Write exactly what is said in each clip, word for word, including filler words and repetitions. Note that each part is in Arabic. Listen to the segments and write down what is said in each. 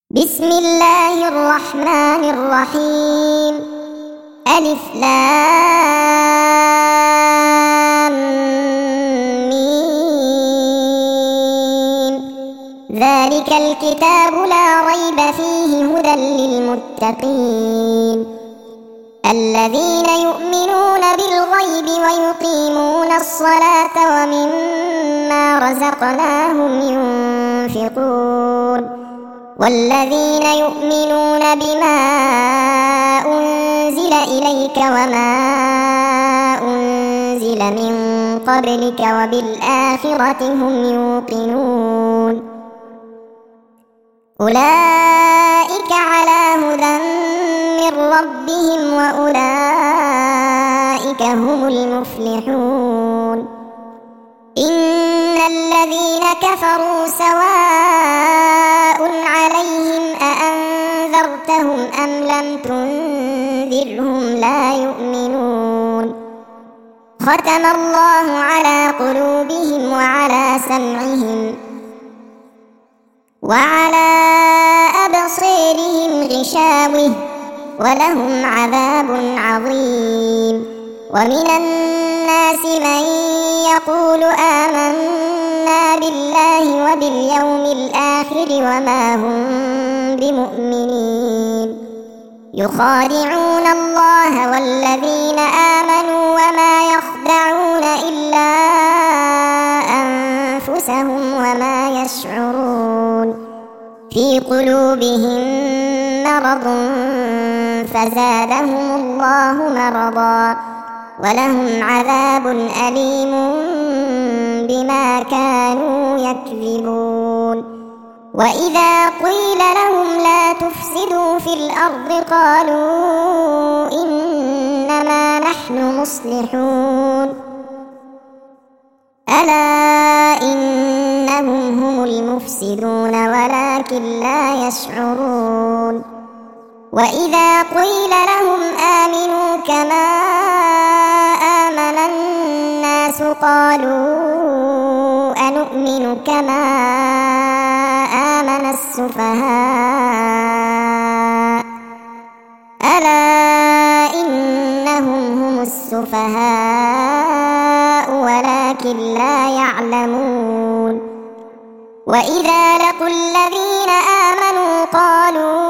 بسم الله الرحمن الرحيم. ألف لام ميم. ذلك الكتاب لا ريب فيه هدى للمتقين الذين يؤمنون بالغيب ويقيمون الصلاة ومما رزقناهم ينفقون والذين يؤمنون بما أنزل إليك وما أنزل من قبلك وبالآخرة هم يوقنون أولئك على هدى من ربهم وأولئك هم المفلحون. إن الذين كفروا سواء عليهم أأنذرتهم أم لم تنذرهم لا يؤمنون. ختم الله على قلوبهم وعلى سمعهم وعلى أبصارهم غشاوة ولهم عذاب عظيم. ومن الناس من يقول آمنا بالله وباليوم الآخر وما هم بمؤمنين يخادعون الله والذين آمنوا وما يخدعون إلا أنفسهم وما يشعرون. في قلوبهم مرض فزادهم الله مرضا ولهم عذاب أليم بما كانوا يكذبون. وإذا قيل لهم لا تفسدوا في الأرض قالوا إنما نحن مصلحون ألا إنهم هم المفسدون ولكن لا يشعرون. وإذا قيل لهم آمنوا كما آمن الناس قالوا أنؤمن كما آمن السفهاء ألا إنهم هم السفهاء ولكن لا يعلمون. وإذا لقوا الذين آمنوا قالوا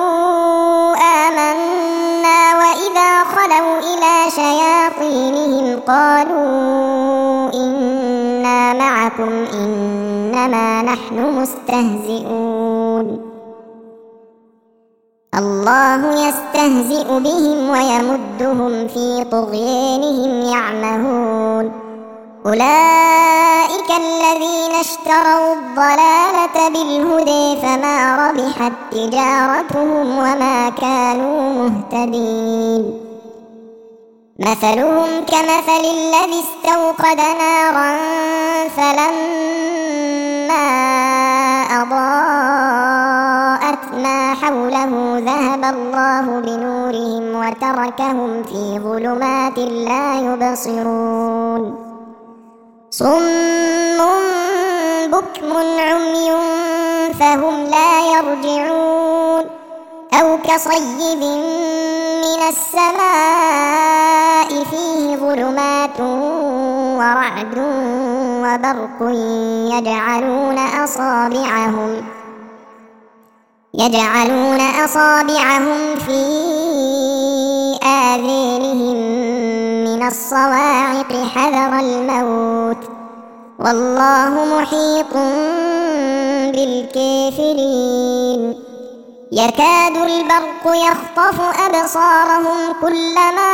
آمنا وإذا خلوا إلى شياطينهم قالوا إنا معكم إنما نحن مستهزئون. الله يستهزئ بهم ويمدهم في طغيانهم يعمهون. أولئك الذين اشتروا الضلالة بالهدى فما ربحت تجارتهم وما كانوا مهتدين. مثلهم كمثل الذي استوقد نارا فلما أضاءت ما حوله ذهب الله بنورهم وتركهم في ظلمات لا يبصرون. صم بكم عمي فهم لا يرجعون. أو كصيب من السماء فيه ظلمات ورعد وبرق يجعلون أصابعهم يجعلون أصابعهم في آذانهم من الصواعق حذر الموت والله محيط بالكافرين. يكاد البرق يخطف أبصارهم كلما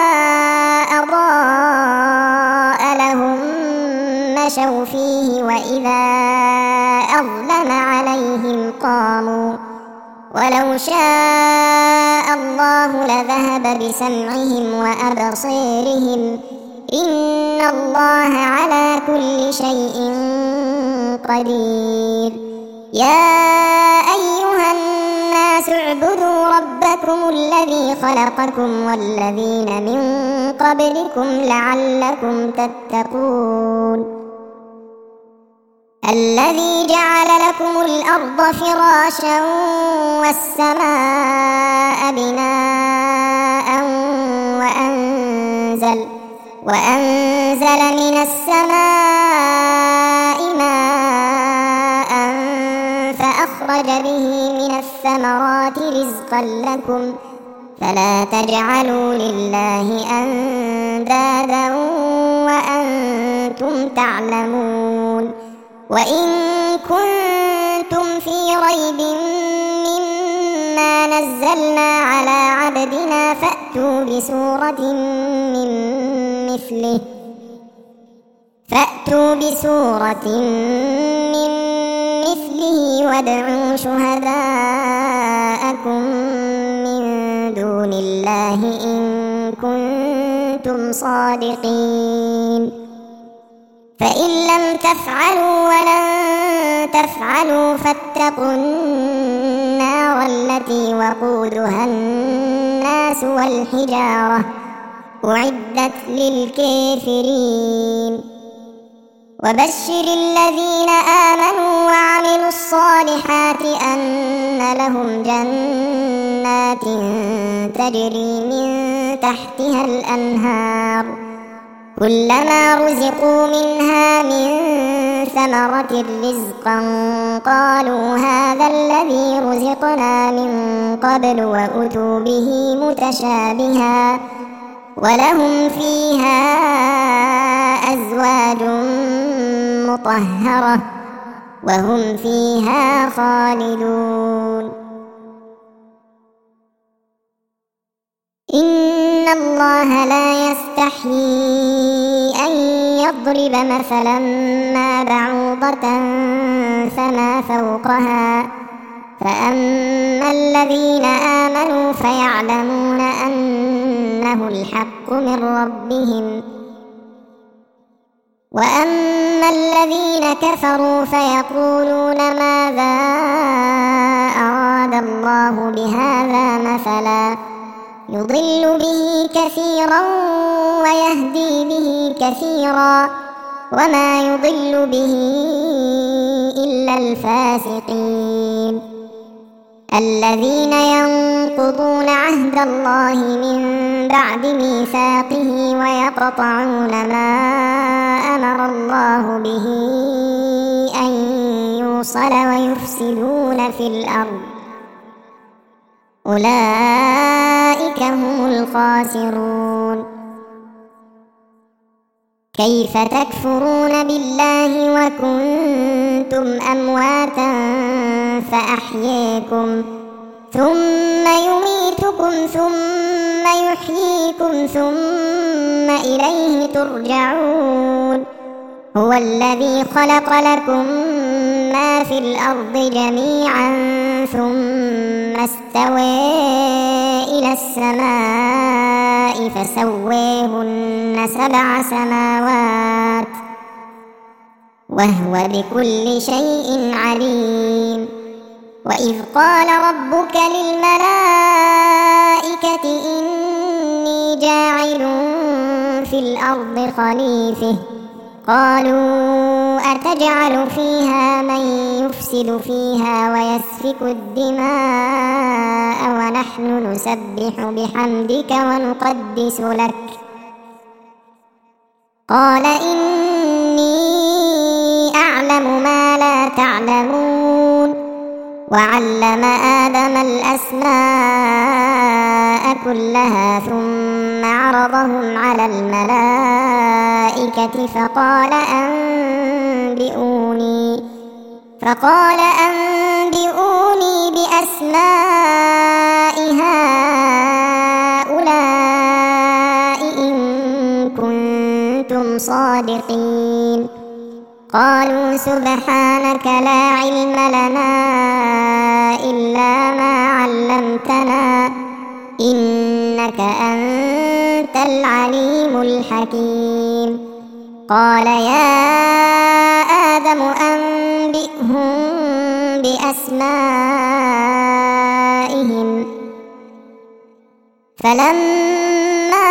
أضاء لهم مشوا فيه وإذا أظلم عليهم قاموا ولو شاء الله لذهب بسمعهم وأبصارهم إن الله على كل شيء قدير. يا أيها الناس اعبدوا ربكم الذي خلقكم والذين من قبلكم لعلكم تتقون. الذي جعل لكم الأرض فراشا والسماء بناء وأنزل, وأنزل من السماء ماء فأخرج به من الثمرات رزقا لكم فلا تجعلوا لله أندادا وأنتم تعلمون. وإن كنتم في ريب مما نزلنا على عبدنا فأتوا بسورة من مثله فأتوا بسورة من مثله وادعوا شهداءكم من دون الله إن كنتم صادقين. فإن لم تفعلوا ولن تفعلوا فاتقوا النار التي وقودها الناس والحجارة أعدت للكافرين. وبشر الذين آمنوا وعملوا الصالحات أن لهم جنات تجري من تحتها الأنهار كلما رزقوا منها من ثمرة رزقا قالوا هذا الذي رزقنا من قبل وأتوا به متشابها ولهم فيها أزواج مطهرة وهم فيها خالدون. إن الله لا يستحيي أن يضرب مثلا ما بعوضة فما فوقها فأما الذين آمنوا فيعلمون أنه الحق من ربهم وأما الذين كفروا فيقولون ماذا أراد الله بهذا مثلا يضل به كثيرا ويهدي به كثيرا وما يضل به إلا الفاسقين الذين ينقضون عهد الله من بعد ميثاقه ويقطعون ما أمر الله به أن يوصل ويفسدون في الأرض أولئك هم الخاسرون. كيف تكفرون بالله وكنتم أمواتا فأحييكم ثم يميتكم ثم يحييكم ثم إليه ترجعون. هو الذي خلق لكم ما في الأرض جميعا ثم استوى إلى السماء فسويهن سبع سماوات وهو بكل شيء عليم. وإذ قال ربك للملائكة إني جاعل في الأرض خليفة قالوا أتجعل فيها من يفسد فيها ويسفك الدماء ونحن نسبح بحمدك ونقدس لك قال إني أعلم ما لا تعلمون. وعلم آدم الأسماء كلها ثم عرضهم على الملائكة فقال أنبئوني فقال أنبئوني بأسماء هؤلاء إن كنتم صادقين. قالوا سبحانك لا علم لنا إلا ما علمتنا إنك أنت العليم الحكيم. قال يا آدم أنبئهم بأسمائهم فلما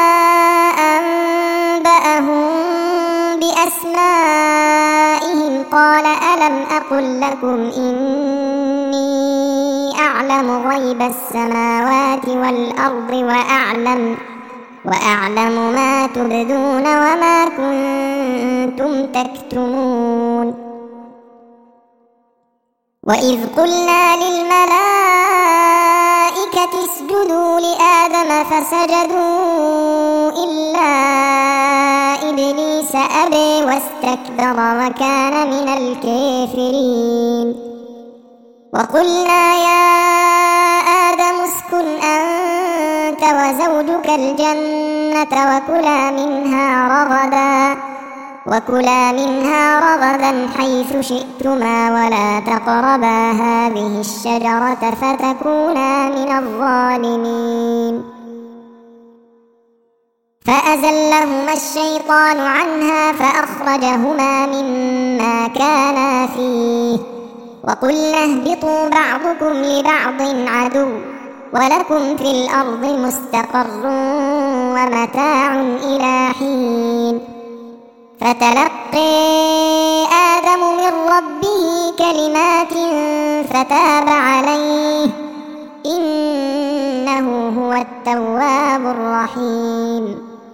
أنبأهم بأسمائهم قال ألم أقل لكم إني أعلم غيب السماوات والأرض وأعلم وأعلم ما تبدون وما كنتم تكتمون وإذ قلنا للملائكة اسجدوا لآدم فسجدوا إلا إبليس أبى واستكبر وكان من الكافرين وقلنا يا آدم اسكن أنت وزوجك الجنة وكلا منها رغدا وكلا منها رغدا حيث شئتما ولا تقربا هذه الشجرة فتكونا من الظالمين فأزلهما الشيطان عنها فأخرجهما مما كانا فيه وقلنا اهبطوا بعضكم لبعض عدو ولكم في الأرض مستقر ومتاع إلى حين فتلقي آدم من ربه كلمات فتاب عليه إنه هو التواب الرحيم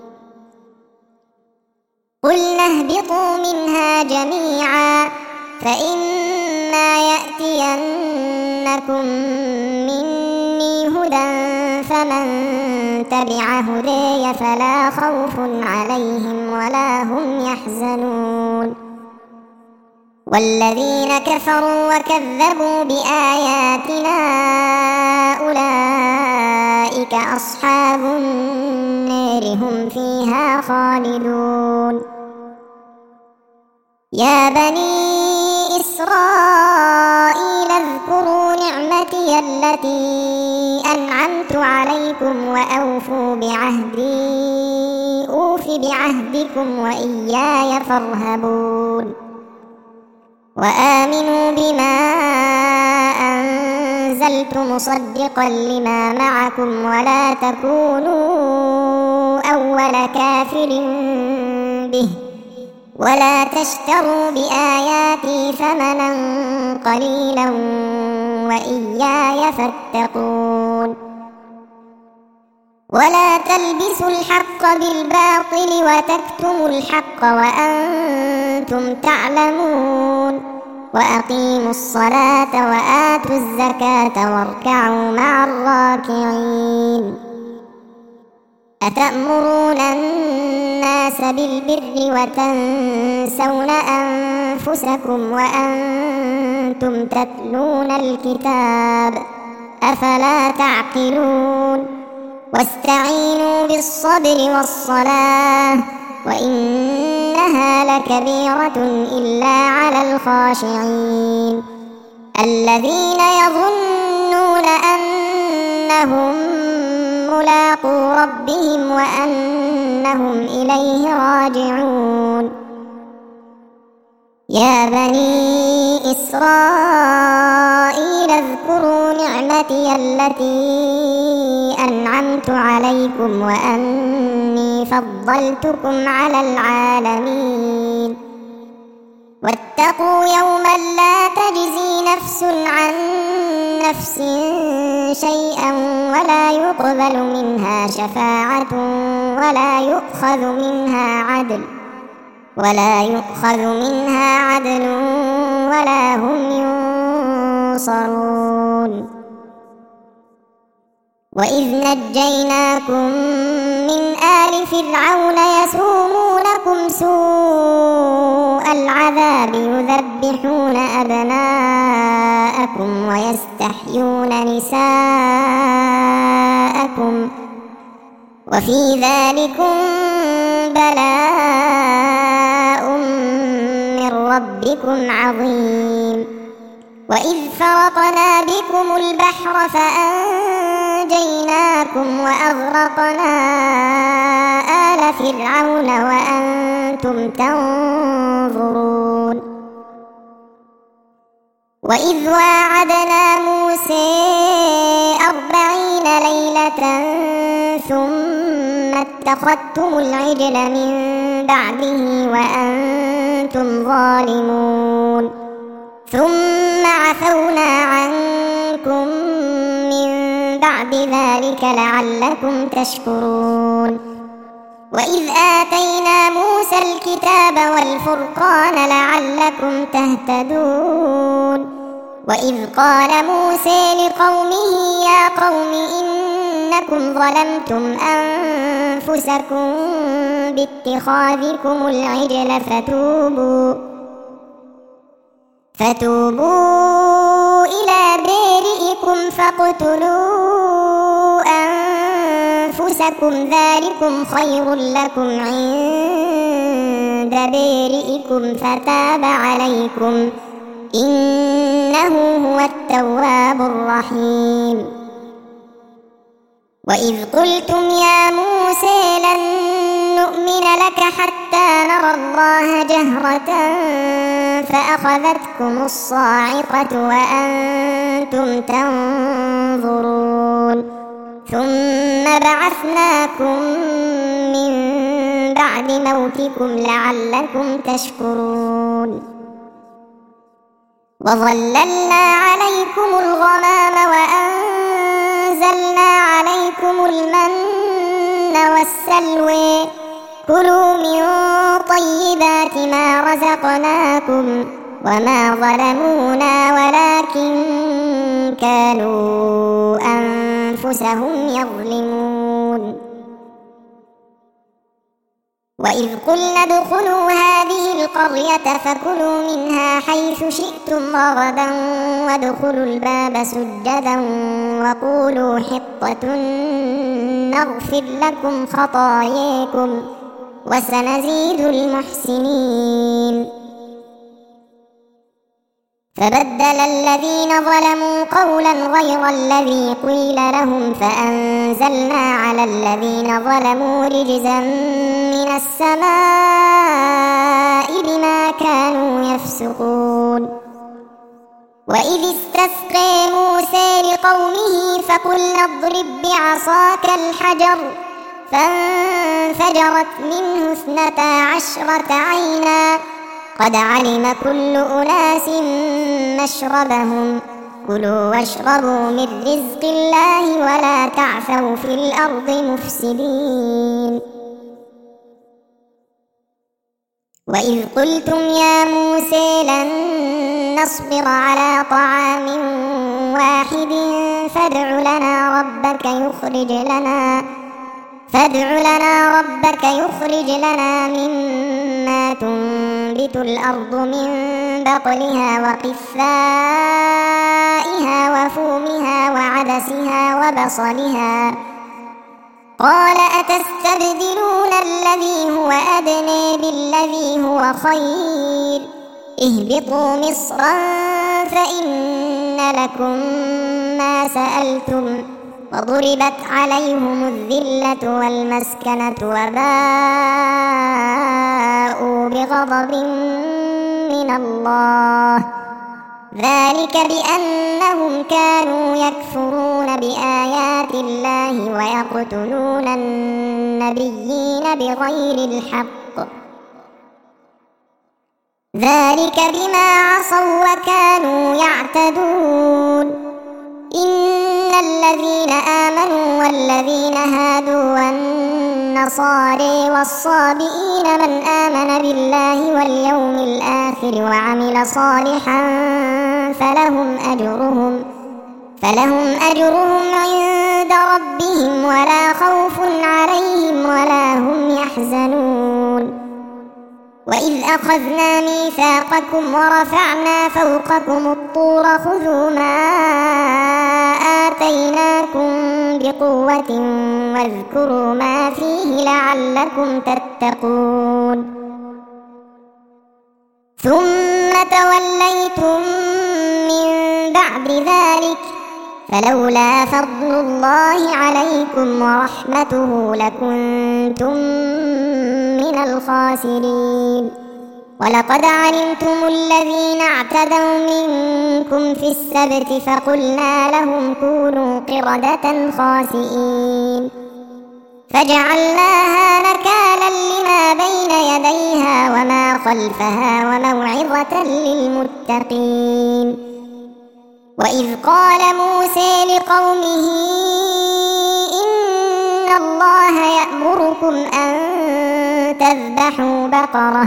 قلنا اهبطوا منها جميعا فإما يأتينكم مني هدى فمن تبع هداي فلا خوف عليهم ولا هم يحزنون والذين كفروا وكذبوا بآياتنا أولئك أصحاب النار هم فيها خالدون يا بني إسرائيل اذكروا نعمتي التي أنعمت عليكم وأوفوا بعهدي أوف بعهدكم وإياي فارهبون وآمنوا بما أنزلت مصدقا لما معكم ولا تكونوا أول كافر به ولا تشتروا بآياتي ثمنا قليلا وإياي فاتقون ولا تلبسوا الحق بالباطل وتكتموا الحق وأنتم تعلمون وأقيموا الصلاة وآتوا الزكاة واركعوا مع الراكعين أتأمرون الناس بالبر وتنسون أنفسكم وأنتم تتلون الكتاب أفلا تعقلون واستعينوا بالصبر والصلاة وإنها لكبيرة إلا على الخاشعين الذين يظنون أنهم ملاقو ربهم وأنهم إليه راجعون يا بني إسرائيل اذكروا نعمتي التي أنعمت عليكم وأني فضلتكم على العالمين واتقوا يوما لا تجزي نفس عن نفس شيئا ولا يقبل منها شفاعة ولا يؤخذ منها عدل ولا يؤخذ منها عدل ولا هم ينصرون وإذ نجيناكم من آل فرعون يسومونكم سوء العذاب يذبحون أبناءكم ويستحيون نساءكم وفي ذلكم بلاء من ربكم عظيم وإذ فرقنا بكم البحر فأنجيناكم وأغرقنا آل فرعون وأنتم تنظرون وإذ واعدنا موسى أربعين ليلة ثم اتخذتم العجل من بعده وأنتم وأنتم ظالمون ثم عفونا عنكم من بعد ذلك لعلكم تشكرون وإذ آتينا موسى الكتاب والفرقان لعلكم تهتدون وإذ قال موسى لقومه يا قوم إنكم ظلمتم أنفسكم باتخاذكم العجل فتوبوا فتوبوا إلى بارئكم فاقتلوا أنفسكم ذلكم خير لكم عند بارئكم فتاب عليكم إنه هو التواب الرحيم وإذ قلتم يا موسى لن نؤمن لك حتى نرى الله جهرة فأخذتكم الصاعقة وأنتم تنظرون ثم بعثناكم من بعد موتكم لعلكم تشكرون وظللنا عليكم الغمام وأنزلنا عليكم المن والسلوى كلوا من طيبات ما رزقناكم وما ظلمونا ولكن كانوا أنفسهم يظلمون وإذ قلنا ادخلوا هذه القرية فكلوا منها حيث شئتم رغدا وادخلوا الباب سجدا وقولوا حطة نغفر لكم خطاياكم وسنزيد المحسنين فبدل الذين ظلموا قولا غير الذي قيل لهم فأنزلنا على الذين ظلموا رجزا من السماء بما كانوا يفسقون وإذ استسقى موسى لقومه فقلنا اضرب بعصاك الحجر فانفجرت منه اثنتا عشرة عينا قد علم كل أناس مشربهم كلوا واشربوا من رزق الله ولا تعثوا في الأرض مفسدين وإذ قلتم يا موسى لن نصبر على طعام واحد فادع لنا ربك يخرج لنا فادع لنا ربك يخرج لنا مما تنبت الأرض من بقلها وقثائها وفومها وعدسها وبصلها قال أتستبدلون الذي هو أدنى بالذي هو خير اهبطوا مصرا فإن لكم ما سألتم وضربت عليهم الذلة والمسكنة وباءوا بغضب من الله ذلك بأنهم كانوا يكفرون بآيات الله ويقتلون النبيين بغير الحق ذلك بما عصوا وكانوا يعتدون إن الذين آمنوا والذين هادوا والنصارى والصابئين من آمن بالله واليوم الآخر وعمل صالحا فلهم أجرهم فلهم أجرهم عند ربهم ولا خوف عليهم ولا هم يحزنون وإذ أخذنا ميثاقكم ورفعنا فوقكم الطور خذوا ما آتيناكم بقوة واذكروا ما فيه لعلكم تتقون ثم توليتم من بعد ذلك فلولا فضل الله عليكم ورحمته لكنتم من الخاسرين ولقد علمتم الذين اعتدوا منكم في السبت فقلنا لهم كونوا قردة خاسئين فجعلناها نكالا لما بين يديها وما خلفها وموعظة للمتقين. وإذ قال موسى لقومه إن الله يأمركم أن تذبحوا بقرة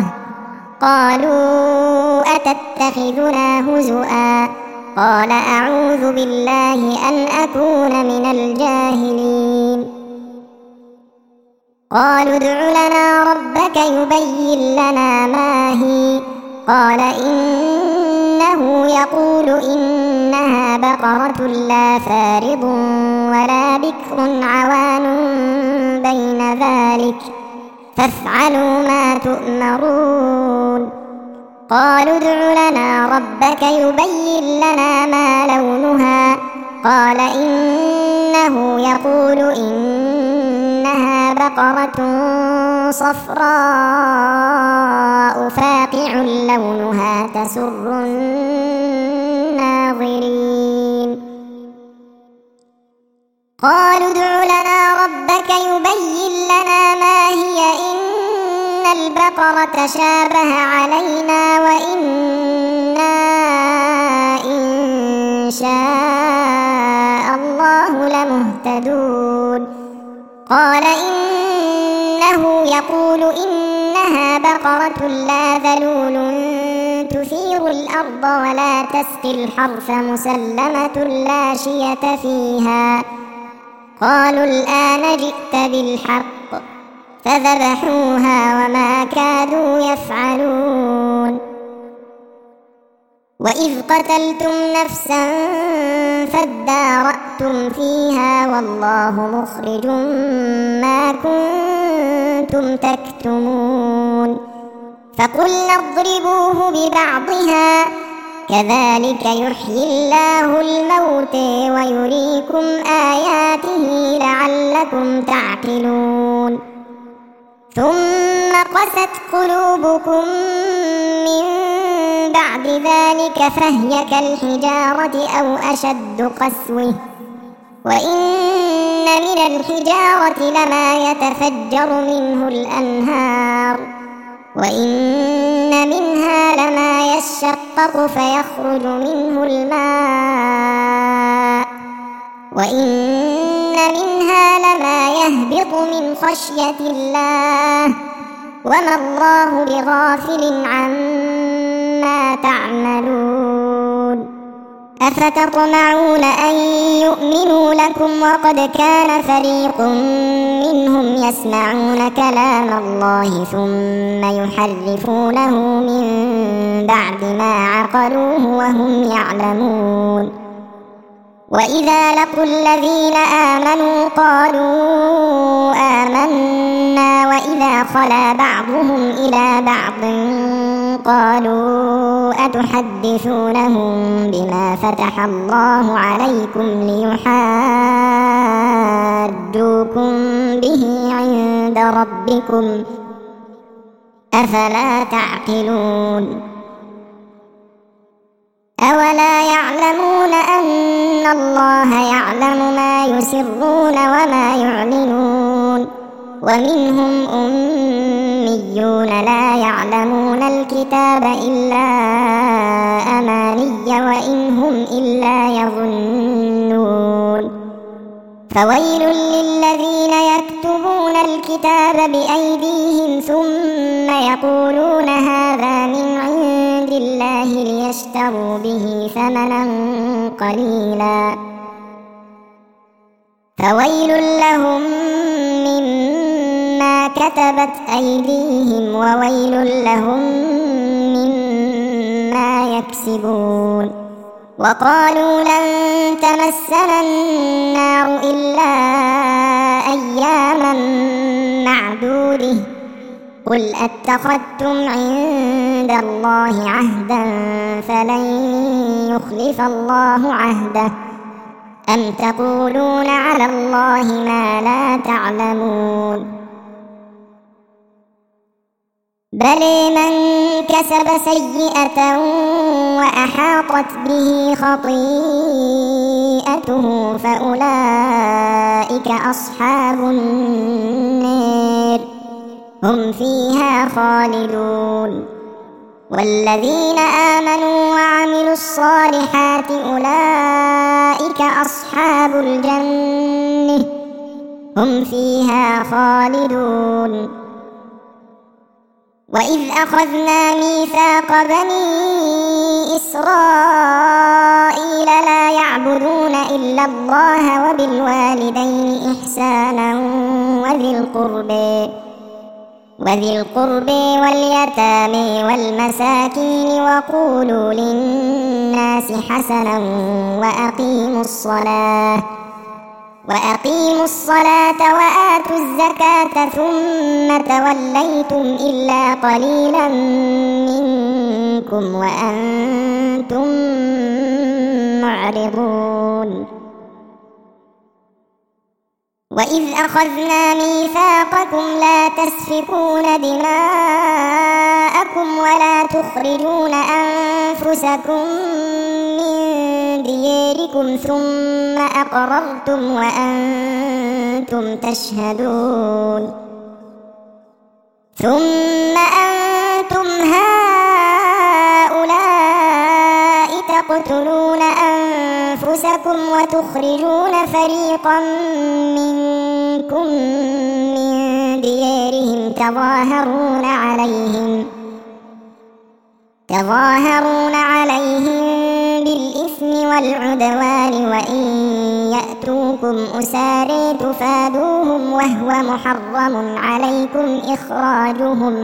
قالوا أتتخذنا هزؤا قال أعوذ بالله أن أكون من الجاهلين. قالوا ادع لنا ربك يبين لنا ما هي قال إنه يقول إنها بقرة لا فارض ولا بكر عوان بين ذلك فافعلوا ما تؤمرون. قالوا ادع لنا ربك يبين لنا ما لونها قال إنه يقول إنها بقرة صفراء فاقع لونها تسر الناظرين. قالوا ادع لنا ربك يبين لنا ما هي إن البقرة شابه علينا وإنا إن شاء الله لمهتدون. قال إنه يقول إنها بقرة لا ذلول تثير الأرض ولا تسقي الحرث مسلمة لا شية فيها. قالوا الآن جئت بالحق فذبحوها وما كادوا يفعلون. وإذ قتلتم نفسا فادارأتم فيها والله مخرج ما كنتم تكتمون. فقلنا اضربوه ببعضها كذلك يحيي الله الموت ويريكم آياته لعلكم تعقلون. ثم قست قلوبكم من بعد ذلك فهي كالحجارة أو أشد قسوة وإن من الحجارة لما يتفجر منه الأنهار وإن منها لما يشقق فيخرج منه الماء وإن منها لما يهبط من خشية الله وما الله بغافل عما تعملون. أفتطمعون أن يؤمنوا لكم وقد كان فريق منهم يسمعون كلام الله ثم يحرفونه من بعد ما عقلوه وهم يعلمون. وإذا لقوا الذين آمنوا قالوا آمنا وإذا خلا بعضهم إلى بعض قالوا أتحدثونهم بما فتح الله عليكم ليحاجوكم به عند ربكم أفلا تعقلون. أولا يعلمون أن الله يعلم ما يسرون وما يعلنون. ومنهم أميون لا يعلمون الكتاب إلا أماني وإن هم إلا يظنون. فويل للذين يكتبون الكتاب بأيديهم ثم يقولون هذا من عند الله ليشتروا به ثمنا قليلا فويل لهم مما كتبت أيديهم وويل لهم مما يكسبون. وقالوا لن تمسنا النار إلا أياما معدودة قل أتخذتم عند الله عهدا فلن يخلف الله عهده أم تقولون على الله ما لا تعلمون. بل من كسب سيئة وأحاطت به خطيئته فأولئك أصحاب النار هم فيها خالدون. والذين آمنوا وعملوا الصالحات أولئك أصحاب الجنة هم فيها خالدون. وإذ أخذنا ميثاق بني إسرائيل لا يعبدون إلا الله وبالوالدين إحسانا وذي القربى وذي القربى واليتامى والمساكين وقولوا للناس حسنا وأقيموا الصلاة وأقيموا الصلاة وآتوا الزكاة ثم توليتم إلا قليلا منكم وأنتم معرضون. وإذ أخذنا ميثاقكم لا تسفكون دماءكم ولا تخرجون أنفسكم من دياركم ثم أقررتم وأنتم تشهدون ثم أنتم هؤلاء تقتلون أنفسكم وتخرجون فريقا منكم من ديارهم تظاهرون عليهم تظاهرون عليهم بالإثم والعدوان وإن يأتوكم أسارى تفادوهم وهو محرم عليكم إخراجهم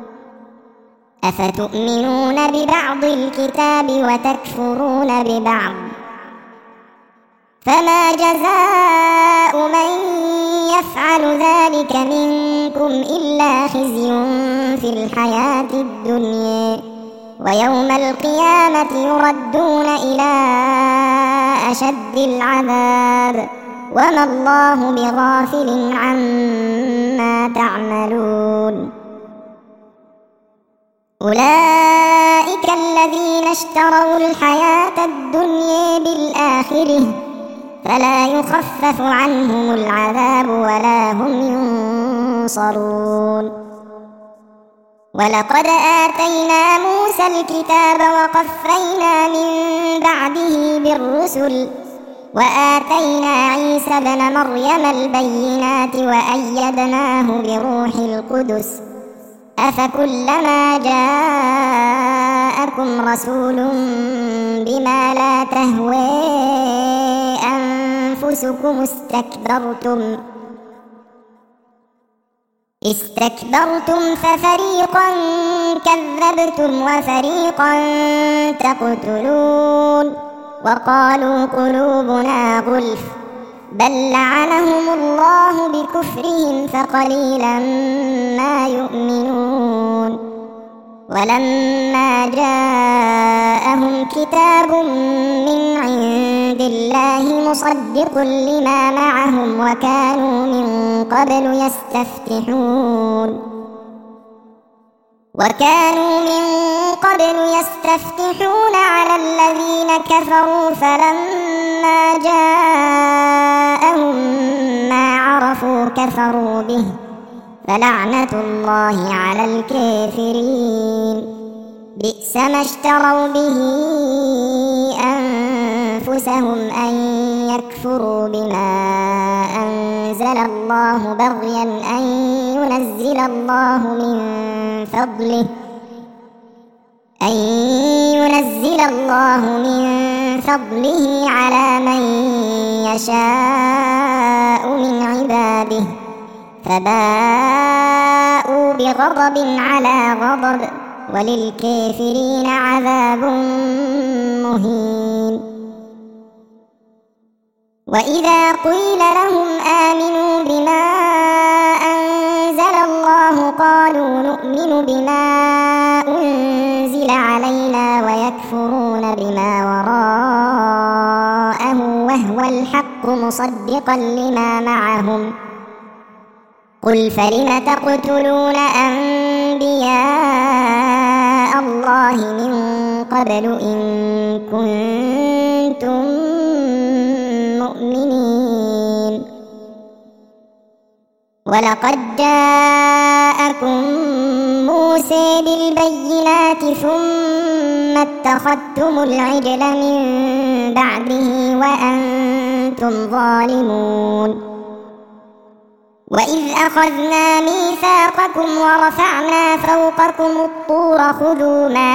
أفتؤمنون ببعض الكتاب وتكفرون ببعض فما جزاء من يفعل ذلك منكم إلا خزي في الحياة الدنيا ويوم القيامة يردون إلى أشد العذاب وما الله بغافل عما تعملون. أولئك الذين اشتروا الحياة الدنيا بالآخرة فلا يخفف عنهم العذاب ولا هم ينصرون. ولقد آتينا موسى الكتاب وقفينا من بعده بالرسل وآتينا عيسى ابن مريم البينات وأيدناه بروح القدس أفكلما جاءكم رسول بما لا تهوى أنفسكم استكبرتم استكبرتم ففريقا كذبتم وفريقا تقتلون وقالوا قلوبنا غلف بل لعنهم الله بكفرهم فقليلا ما يؤمنون. ولما جاءهم كتاب من عند الله مصدق لما معهم وكانوا من قبل يستفتحون وكانوا من قبل يستفتحون على الذين كفروا فلما جاءهم ما عرفوا كفروا به فلعنة الله على الكافرين بئس ما اشتروا به أنفسهم أن يكفروا بما أنزل الله بغيا أن ينزل الله من فضله أن ينزل الله من فضله على من يشاء من عباده فباءوا بغضب على غضب وللكافرين عذاب مهين. وإذا قيل لهم آمنوا بما أنزل الله قالوا نؤمن بما أنزل علينا ويكفرون بما وراءه وهو الحق مصدقا لما معهم قل فلم تقتلون أنبياء أنبياء الله من قبل إن كنتم مؤمنين. ولقد جاءكم موسى بالبينات ثم اتخذتم العجل من بعده وأنتم ظالمون. وإذ أخذنا ميثاقكم ورفعنا فوقكم الطور خذوا ما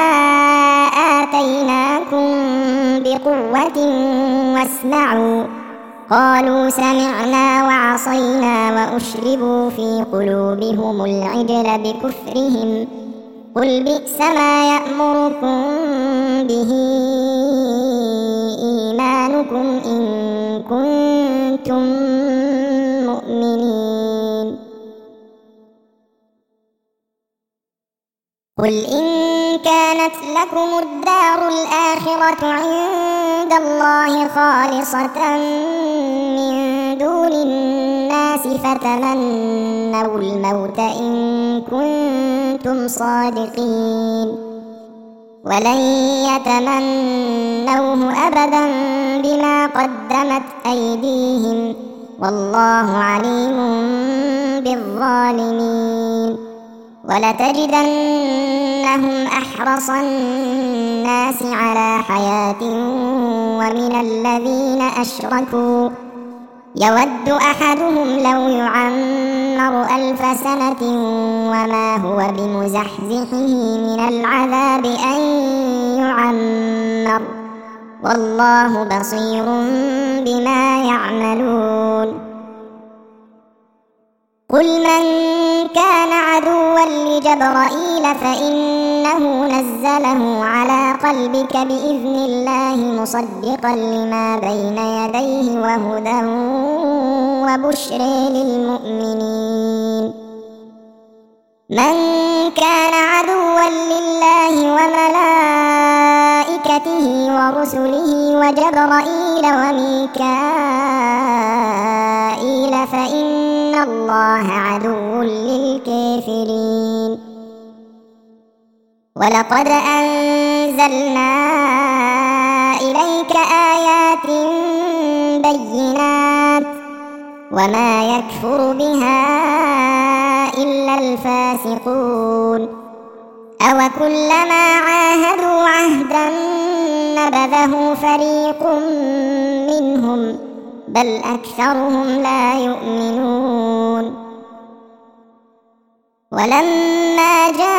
آتيناكم بقوة واسمعوا قالوا سمعنا وعصينا وأشربوا في قلوبهم العجل بكفرهم قل بئس ما يأمركم به إيمانكم إن كنتم مؤمنين. قل إن كانت لكم الدار الآخرة عند الله خالصة من دون الناس فتمنوا الموت إن كنتم صادقين ولن يتمنوه أبدا بما قدمت أيديهم والله عليم بالظالمين. ولتجدنهم أحرص الناس على حياة ومن الذين أشركوا يود أحدهم لو يعمر ألف سنة وما هو بمزحزحه من العذاب أن يعمر والله بصير بما يعملون. قل من كان عدوا لجبرائيل فإنه نزله على قلبك بإذن الله مصدقا لما بين يديه وهدى وبشر للمؤمنين. من كان عدوا لله وملائكته ورسله وجبرائيل وميكائيل فإن الله عدو للكافرين. ولقد أنزلنا إليك آيات بينات وما يكفر بها إلا الفاسقون. أوكلما عاهدوا عهدا نبذه فريق منهم بل أكثرهم لا يؤمنون. ولما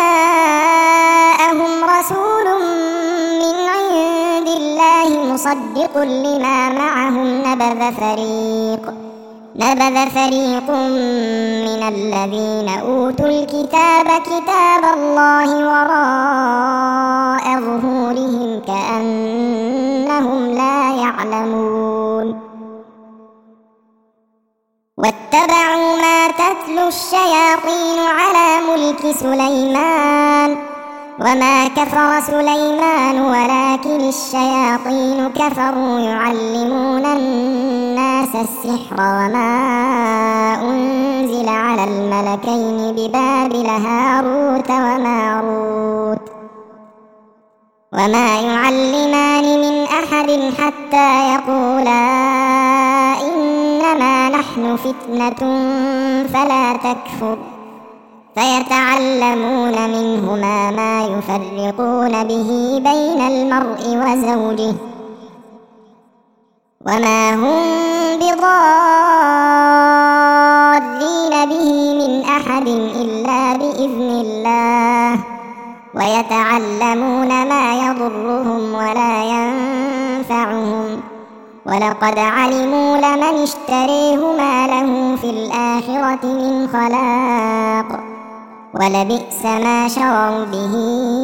جاءهم رسول من عند الله مصدق لما معهم نبذ فريق نبذ فريق من الذين أوتوا الكتاب كتاب الله وراء ظهورهم كأنهم لا يعلمون. واتبعوا ما تتلو الشياطين على ملك سليمان وما كفر سليمان ولكن الشياطين كفروا يعلمون الناس السحر وما أنزل على الملكين ببابل هاروت وماروت وما يعلمان من أحد حتى يقولا إنما نحن فتنة فلا تكفر فيتعلمون منهما ما يفرقون به بين المرء وزوجه وما هم بضارين به من أحد إلا بإذن الله ويتعلمون ما يضرهم ولا ينفعهم ولقد علموا لمن اشتريه ما له في الآخرة من خلاق ولبئس ما شروا به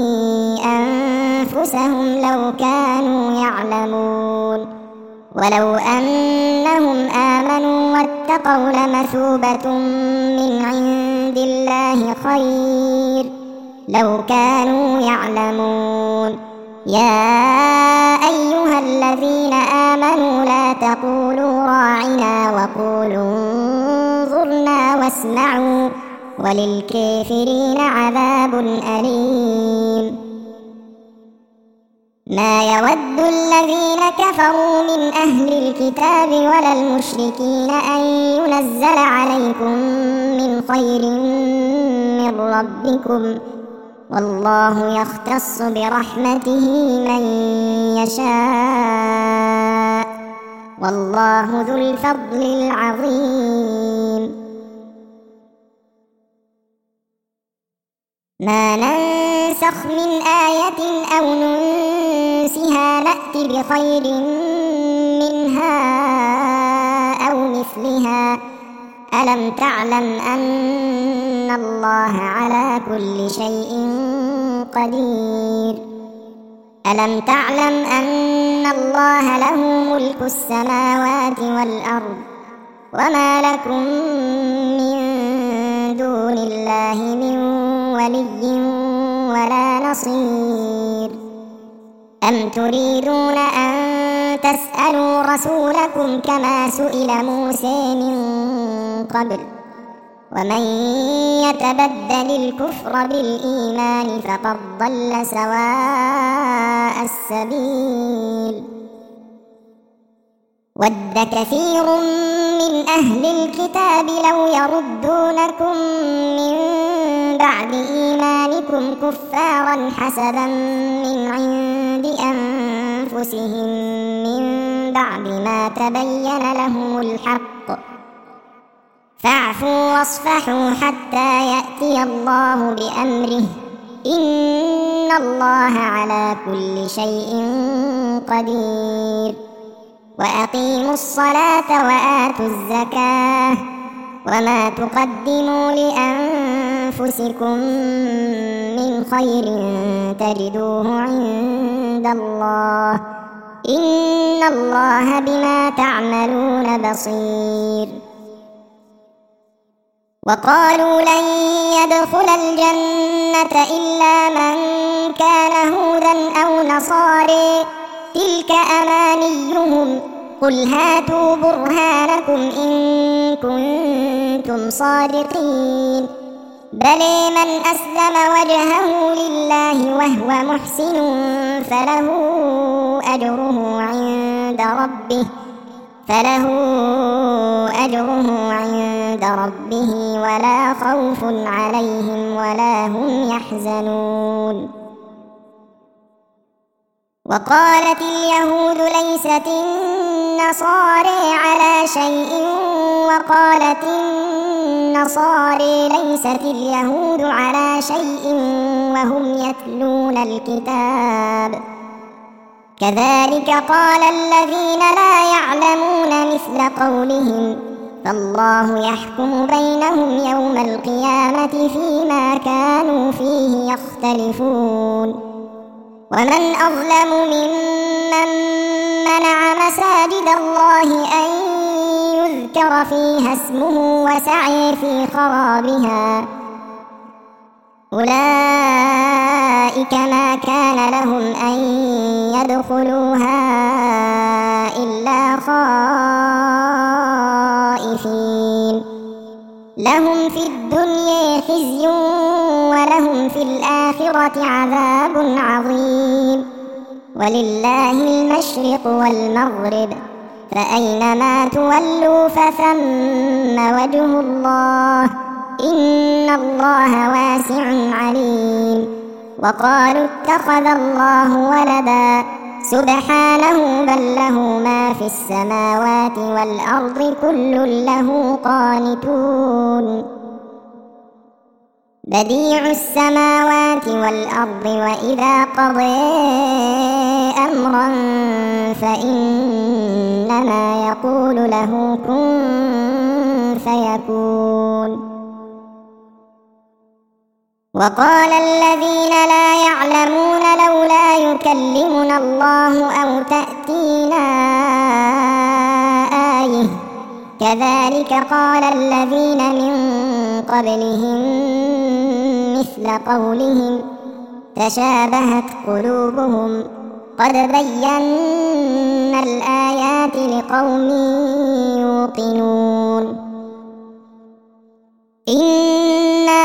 أنفسهم لو كانوا يعلمون. ولو أنهم آمنوا واتقوا لمثوبة من عند الله خير لو كانوا يعلمون. يا أيها الذين آمنوا لا تقولوا راعنا وقولوا انظرنا واسمعوا وللكافرين عذاب أليم. ما يود الذين كفروا من أهل الكتاب ولا المشركين أن ينزل عليكم من خير من ربكم، والله يختص برحمته من يشاء، والله ذو الفضل العظيم. ما ننسخ من آية أو ننسها نأت بخير منها أو مثلها. ألم تعلم أن الله على كل شيء قدير؟ ألم تعلم أن الله له ملك السماوات والأرض وما لكم من دون الله من ولي ولا نصير؟ أم تريدون أن تسألوا رسولكم كما سئل موسى من قبل؟ ومن يتبدل الكفر بالإيمان فقد ضل سواء السبيل. ود كثير من أهل الكتاب لو يردونكم من بعد إيمانكم كفارا حسبا من عند أنفسهم من بعد ما تبين لهم الحق، فاعفوا واصفحوا حتى يأتي الله بأمره، إن الله على كل شيء قدير. وأقيموا الصلاة وآتوا الزكاة وما تقدموا لأنفسكم من خير تجدوه عند الله، إن الله بما تعملون بصير. وقالوا لن يدخل الجنة إلا من كان هودا أو نصارى، تلك أمانيهم، قل هاتوا برهانكم إن كنتم صادقين. بل من أسلم وجهه لله وهو محسن فله أجره عند ربه فله أجره عند ربه ولا خوف عليهم ولا هم يحزنون. وقالت اليهود ليست النصارى على شيء، وقالت النصارى ليست اليهود على شيء وهم يتلون الكتاب، كذلك قال الذين لا يعلمون مثل قولهم، فالله يحكم بينهم يوم القيامة فيما كانوا فيه يختلفون. ومن أظلم ممن منع مساجد الله أن يذكر فيها اسمه وسعي في خرابها، أولئك ما كان لهم أن يدخلوها إلا خائفين، لهم في الدنيا خزي ولهم في الآخرة عذاب عظيم. ولله المشرق والمغرب، فأينما تولوا فثم وجه الله، إن الله واسع عليم. وقالوا اتخذ الله ولدا، سبحانه بل له ما في السماوات والأرض كل له قانتون. بديع السماوات والأرض، وإذا قضى أمرا فإنما يقول له كن فيكون. وقال الذين لا يعلمون لولا يكلمنا الله أو تأتينا آية، كذلك قال الذين من قبلهم مثل قولهم تشابهت قلوبهم، قد بينا الآيات لقوم يوقنون. إنا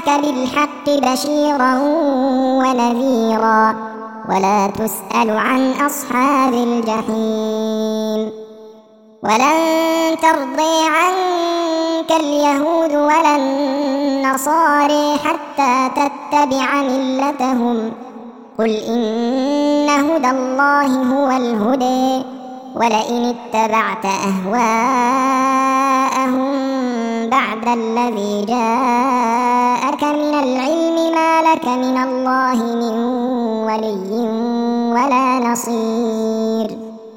أرسلناك بالحق بشيرا ونذيرا ولا تسأل عن أصحاب الجحيم. ولن ترضي عنك اليهود ولا النصارى حتى تتبع ملتهم قل إن هدى الله هو الهدى ولئن اتبعت أهواءهم بعد الذي جاءك من العلم ما لك من الله من ولي ولا نصير.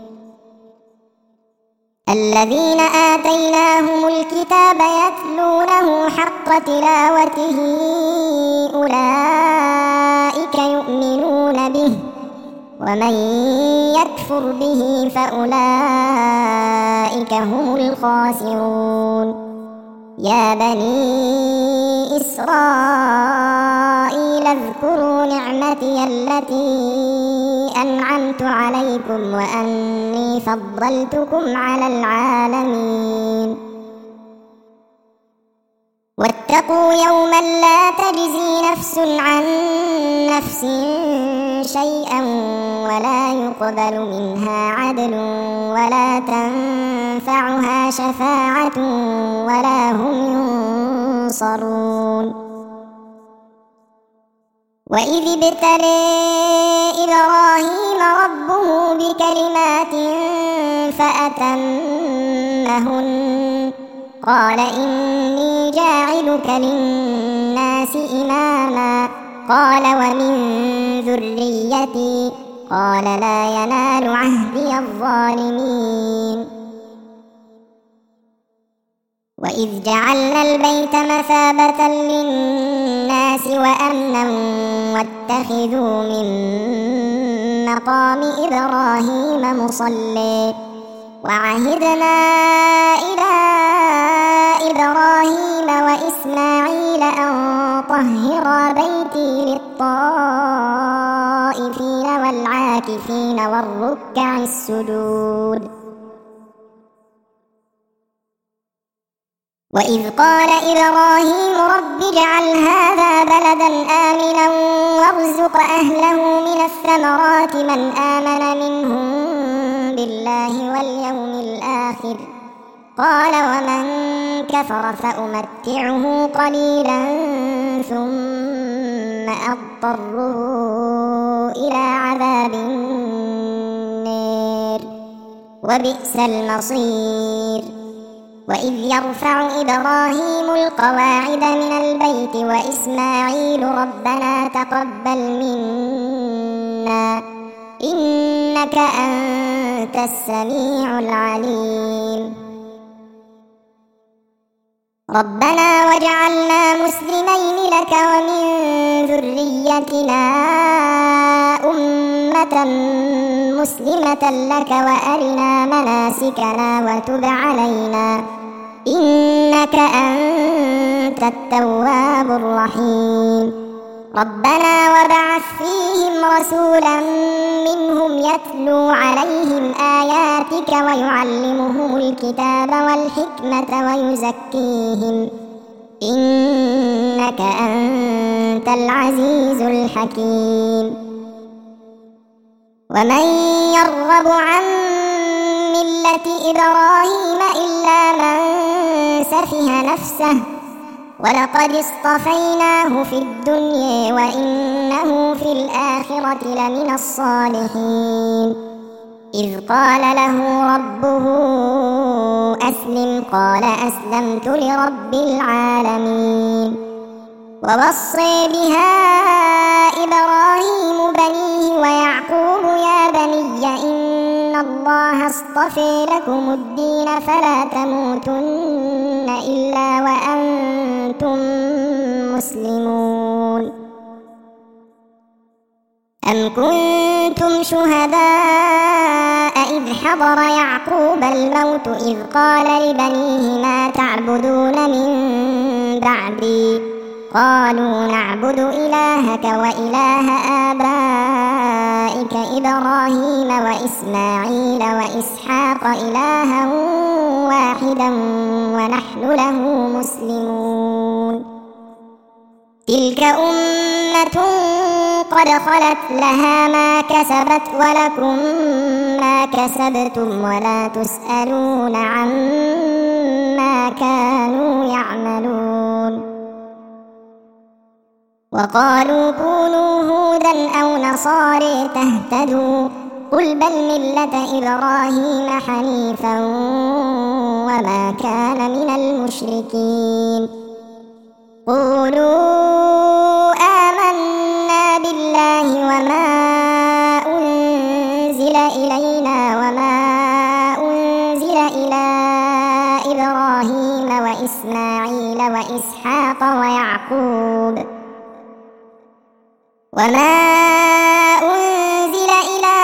الذين آتيناهم الكتاب يتلونه حق تلاوته أولئك يؤمنون به ومن يكفر به فأولئك هم الخاسرون. يا بني إسرائيل اذكروا نعمتي التي أنعمت عليكم وأني فضلتكم على العالمين. واتقوا يوما لا تجزي نفس عن نفس شيئا ولا يقبل منها عدل ولا تنفعها شفاعة ولا هم ينصرون. وإذ ابتلى إبراهيم ربه بكلمات فأتمهن قال إني جاعلك للناس إماما قال ومن ذريتي قال لا ينال عهدي الظالمين. وإذ جعلنا البيت مثابة للناس وأمنا واتخذوا من مقام إبراهيم مصلى وعهدنا إلى إبراهيم وإسماعيل أن طهرا بيتي للطائفين والعاكفين والركع السجود. وإذ قال إبراهيم رب اجعل هذا بلدا آمنا وارزق أهله من الثمرات من آمن منهم بالله واليوم الآخر قال ومن كفر فأمتعه قليلا ثم أضطره إلى عذاب النار وبئس المصير. وإذ يرفع إبراهيم القواعد من البيت وإسماعيل ربنا تقبل منا إنك أنت السميع العليم. ربنا واجعلنا مسلمين لك ومن ذريتنا أمة مسلمة لك وأرنا مناسكنا وتب علينا إنك أنت التواب الرحيم. ربنا وابعث فيهم رسولا منهم يتلو عليهم آياتك ويعلمهم الكتاب والحكمة ويزكيهم إنك أنت العزيز الحكيم. ومن يرغب عن ملة إبراهيم إلا من سفه نفسه ولقد اصطفيناه في الدنيا وإنه في الآخرة لمن الصالحين. إذ قال له ربه أسلم قال أسلمت لرب العالمين. ووصي بها إبراهيم بنيه ويعقوب يا بني إن الله اصطفى لكم الدين فلا تموتن إلا وأنتم مسلمون. أم كنتم شهداء إذ حضر يعقوب الموت إذ قال لبنيه ما تعبدون من بعدي قالوا نعبد إلهك وإله آبائك إبراهيم وإسماعيل وإسحاق إلها واحدا ونحن له مسلمون. تلك أمة قد خلت لها ما كسبت ولكم ما كسبتم ولا تسألون عما كانوا يعملون وقالوا كونوا هودا أو نصارى تهتدوا قل بل ملة إبراهيم حنيفا وما كان من المشركين قولوا آمنا بالله وما أنزل إلينا وما أنزل إلى إبراهيم وإسماعيل وإسحاق ويعقوب وما أنزل إلى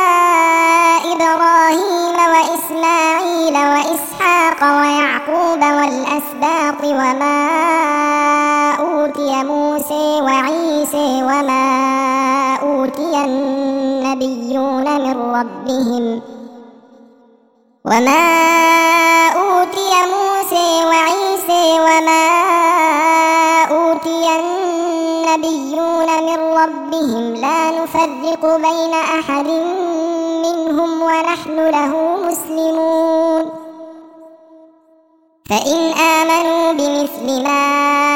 إبراهيم وإسماعيل وإسحاق ويعقوب والأسباط وما أوتي موسى وعيسى وما أوتي النبيون من ربهم وما أوتي موسى وعيسى وما أوتي النبيون من ربهم لا نفرق بين أحد منهم ونحن له مسلمون فإن آمنوا بمثل ما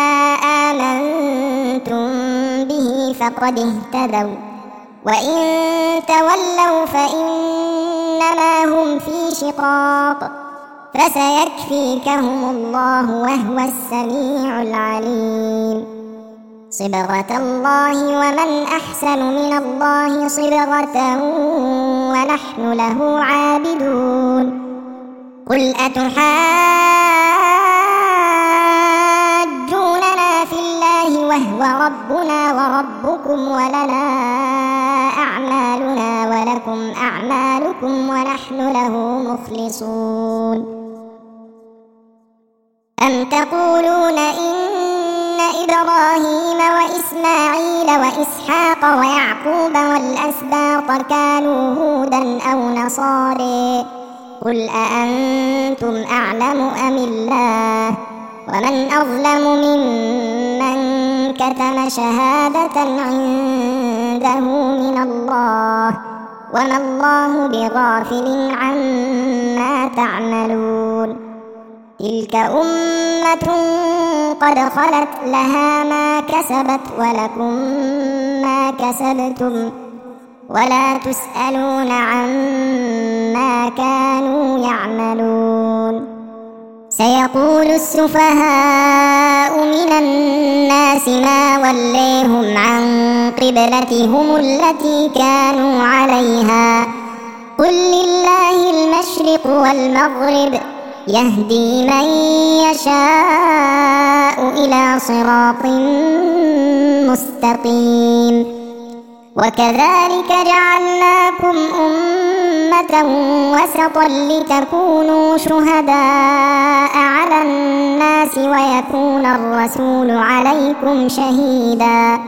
آمنتم به فقد اهتدوا وإن تولوا فإنما هم في شقاق فسيكفيكهم الله وهو السميع العليم صبغة الله ومن أحسن من الله صبغة ونحن له عابدون قل أتحاجوننا في الله وهو ربنا وربكم ولنا أعمالنا ولكم أعمالكم ونحن له مخلصون أم تقولون إن إبراهيم وإسماعيل وإسحاق ويعقوب والأسباط كانوا هودا أو نصارى قل أأنتم أعلم أم الله ومن أظلم ممن كتم شهادة عنده من الله وما الله بغافل عما تعملون تلك أمة قد خلت لها ما كسبت ولكم ما كسبتم ولا تسألون عما كانوا يعملون سيقول السفهاء من الناس ما وليهم عن قبلتهم التي كانوا عليها قل لله المشرق والمغرب يهدي من يشاء إلى صراط مستقيم وكذلك جعلناكم أمة وسطا لتكونوا شهداء على الناس ويكون الرسول عليكم شهيدا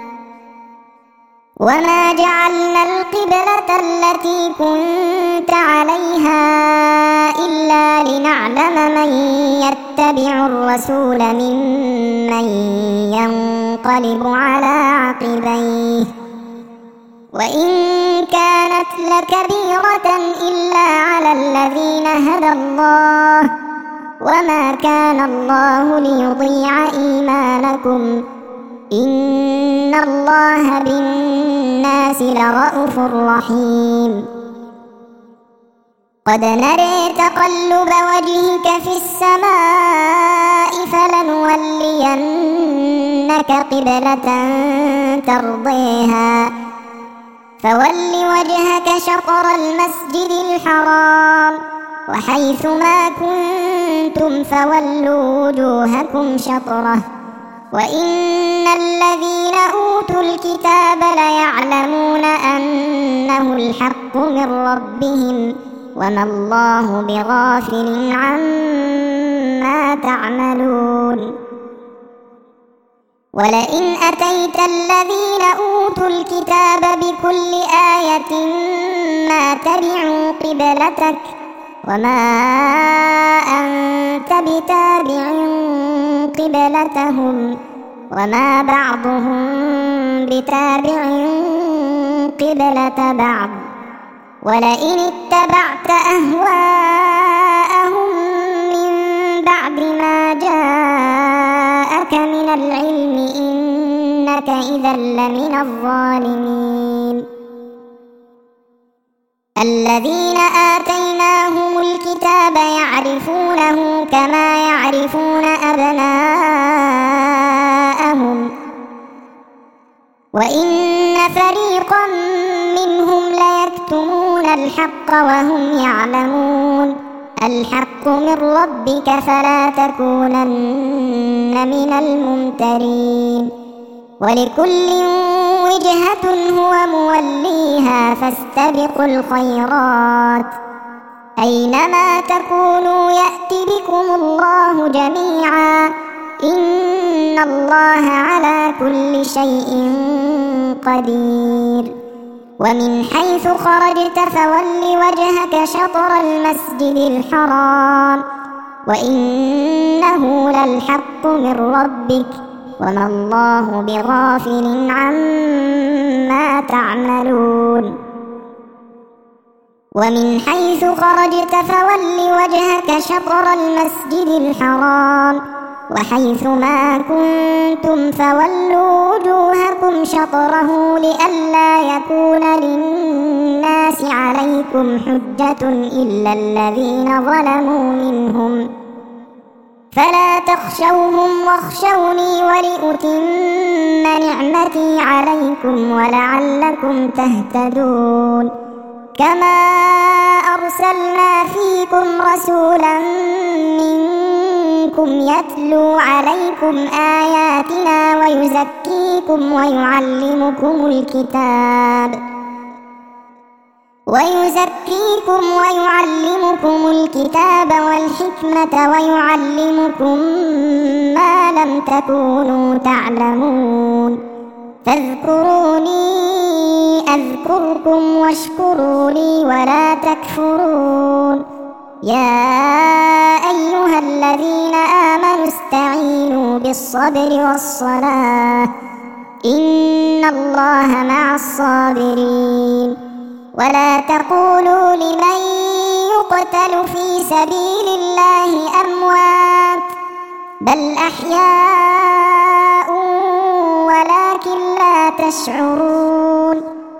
وما جعلنا القبلة التي كنت عليها إلا لنعلم من يتبع الرسول ممن ينقلب على عقبيه وإن كانت لكبيرة إلا على الذين هدى الله وما كان الله ليضيع إيمانكم إن الله بالناس لرءوف رحيم قد نري تقلب وجهك في السماء فلنولينك قبلة ترضيها فول وجهك شطر المسجد الحرام وحيث ما كنتم فولوا وجوهكم شطره وإن الذين أوتوا الكتاب ليعلمون أنه الحق من ربهم وما الله بغافل عما تعملون ولئن أتيت الذين أوتوا الكتاب بكل آية ما تبعوا قبلتك وما أنت بتابع قبلتهم وما بعضهم بتابع قبلة بعض. ولئن اتبعت أهواءهم من بعد ما جاءك من العلم إنك إذا لمن الظالمين. الذين آتيناهم الكتاب يعرفونه كما يعرفون أبناءهم وإن فريقا منهم ليكتمون الحق وهم يعلمون. الحق من ربك فلا تكونن من الممترين. ولكل وجهة هو موليها فاستبقوا الخيرات أينما تكونوا يأت بكم الله جميعا إن الله على كل شيء قدير. ومن حيث خرجت فول وجهك شطر المسجد الحرام وإنه للحق من ربك وما الله بغافل عما تعملون. ومن حيث خرجت فول وجهك شطر المسجد الحرام وحيث ما كنتم فولوا وجوهكم شطره لئلا يكون للناس عليكم حجة إلا الذين ظلموا منهم فلا تخشوهم واخشوني ولأتم نعمتي عليكم ولعلكم تهتدون. كما أرسلنا فيكم رسولا منكم يتلو عليكم آياتنا ويزكيكم ويعلمكم الكتاب ويزكيكم ويعلمكم الكتاب والحكمة ويعلمكم ما لم تكونوا تعلمون. فاذكروني أذكركم واشكروا لي ولا تكفرون. يا أيها الذين آمنوا استعينوا بالصبر والصلاة إن الله مع الصابرين. ولا تقولوا لمن يقتل في سبيل الله أموات بل أحياء ولكن لا تشعرون.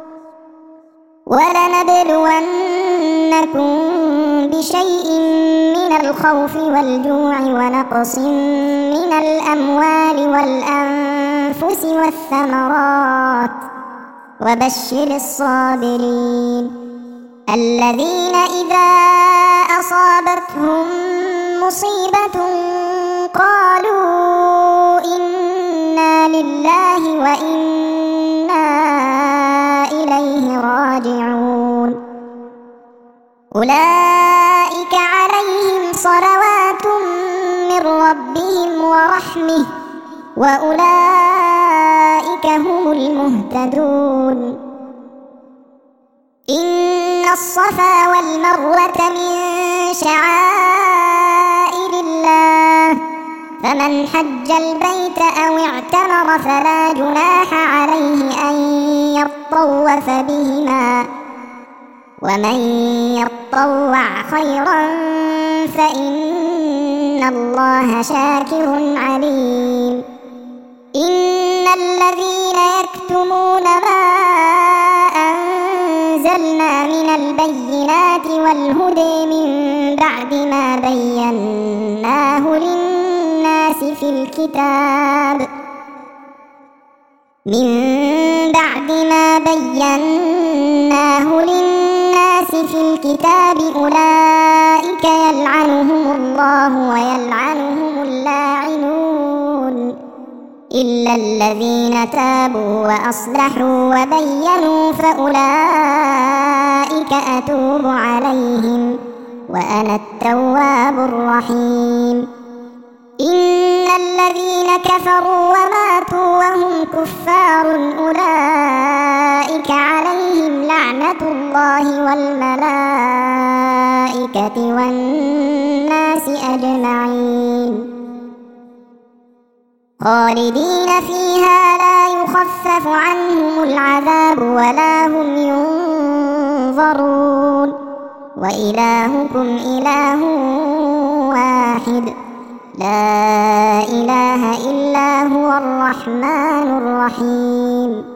ولنبلونكم بشيء من الخوف والجوع ونقص من الأموال والأنفس والثمرات وبشر الصابرين الذين إذا أصابتهم مصيبة قالوا إنا لله وإنا إليه راجعون. أولئك عليهم صلوات من ربهم ورحمة وأولئك هم المهتدون. إن الصفا والمروة من شعائر الله فمن حج البيت أو اعتمر فلا جناح عليه أن يطوف بهما ومن يطوع خيرا فإن الله شاكر عليم. إن الذين يكتمون ما أنزلنا من البينات والهدى من بعد ما بيناه للناس في الكتاب من بعد ما بيناه للناس في الكتاب أولئك يلعنهم الله ويلعنهم اللاعنون إلا الذين تابوا وأصلحوا وبينوا فأولئك أتوب عليهم وأنا التواب الرحيم. إن الذين كفروا وماتوا وهم كفار أولئك عليهم لعنة الله والملائكة والناس أجمعين خالدين فيها لا يخفف عنهم العذاب ولا هم ينظرون وإلهكم إله واحد لا إله إلا هو الرحمن الرحيم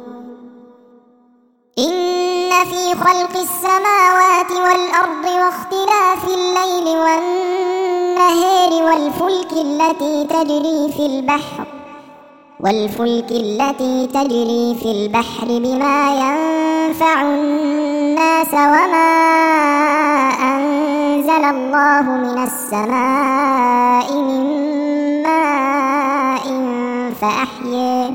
إن في خلق السماوات والأرض واختلاف الليل والنهار والفلك التي تجري في البحر والفلك التي تجري في البحر بما ينفع الناس وما أنزل الله من السماء من ماء فأحيا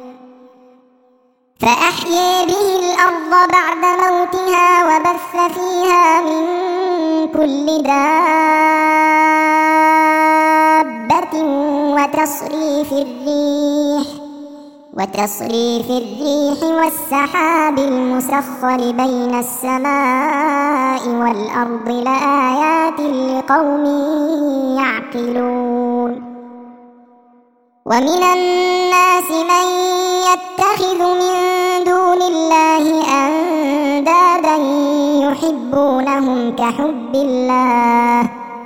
فأحيا به الأرض بعد موتها وبث فيها من كل دابة وتصريف الريح وتصريف الريح والسحاب المسخر بين السماء والأرض لآيات لقوم يعقلون ومن الناس من يتخذ من دون الله أندادا يحبونهم كحب الله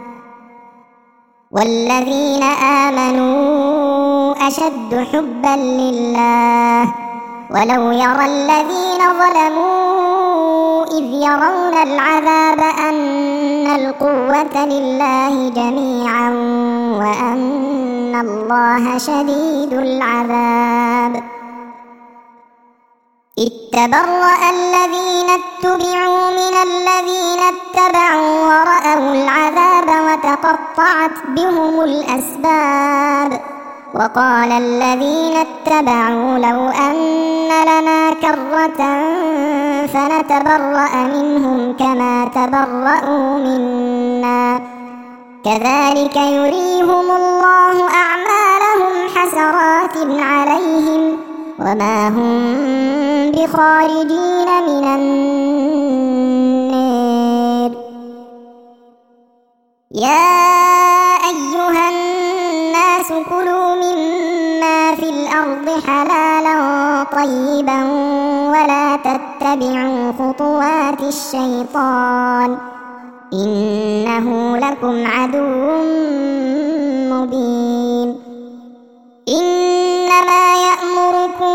والذين آمنوا أشد حبا لله ولو يرى الذين ظلموا إذ يرون العذاب أن القوة لله جميعا وأن الله شديد العذاب إذ تبرأ الذين اتبعوا من الذين اتبعوا ورأوا العذاب وتقطعت بهم الأسباب وقال الذين اتبعوا لو أن لنا كرة فنتبرأ منهم كما تبرأوا منا كذلك يريهم الله أعمالهم حسرات عليهم وما هم بخارجين من النار يا أيها الناس كلوا مما في الأرض حلالا طيبا ولا تتبعوا خطوات الشيطان إنه لكم عدو مبين إنما يأمركم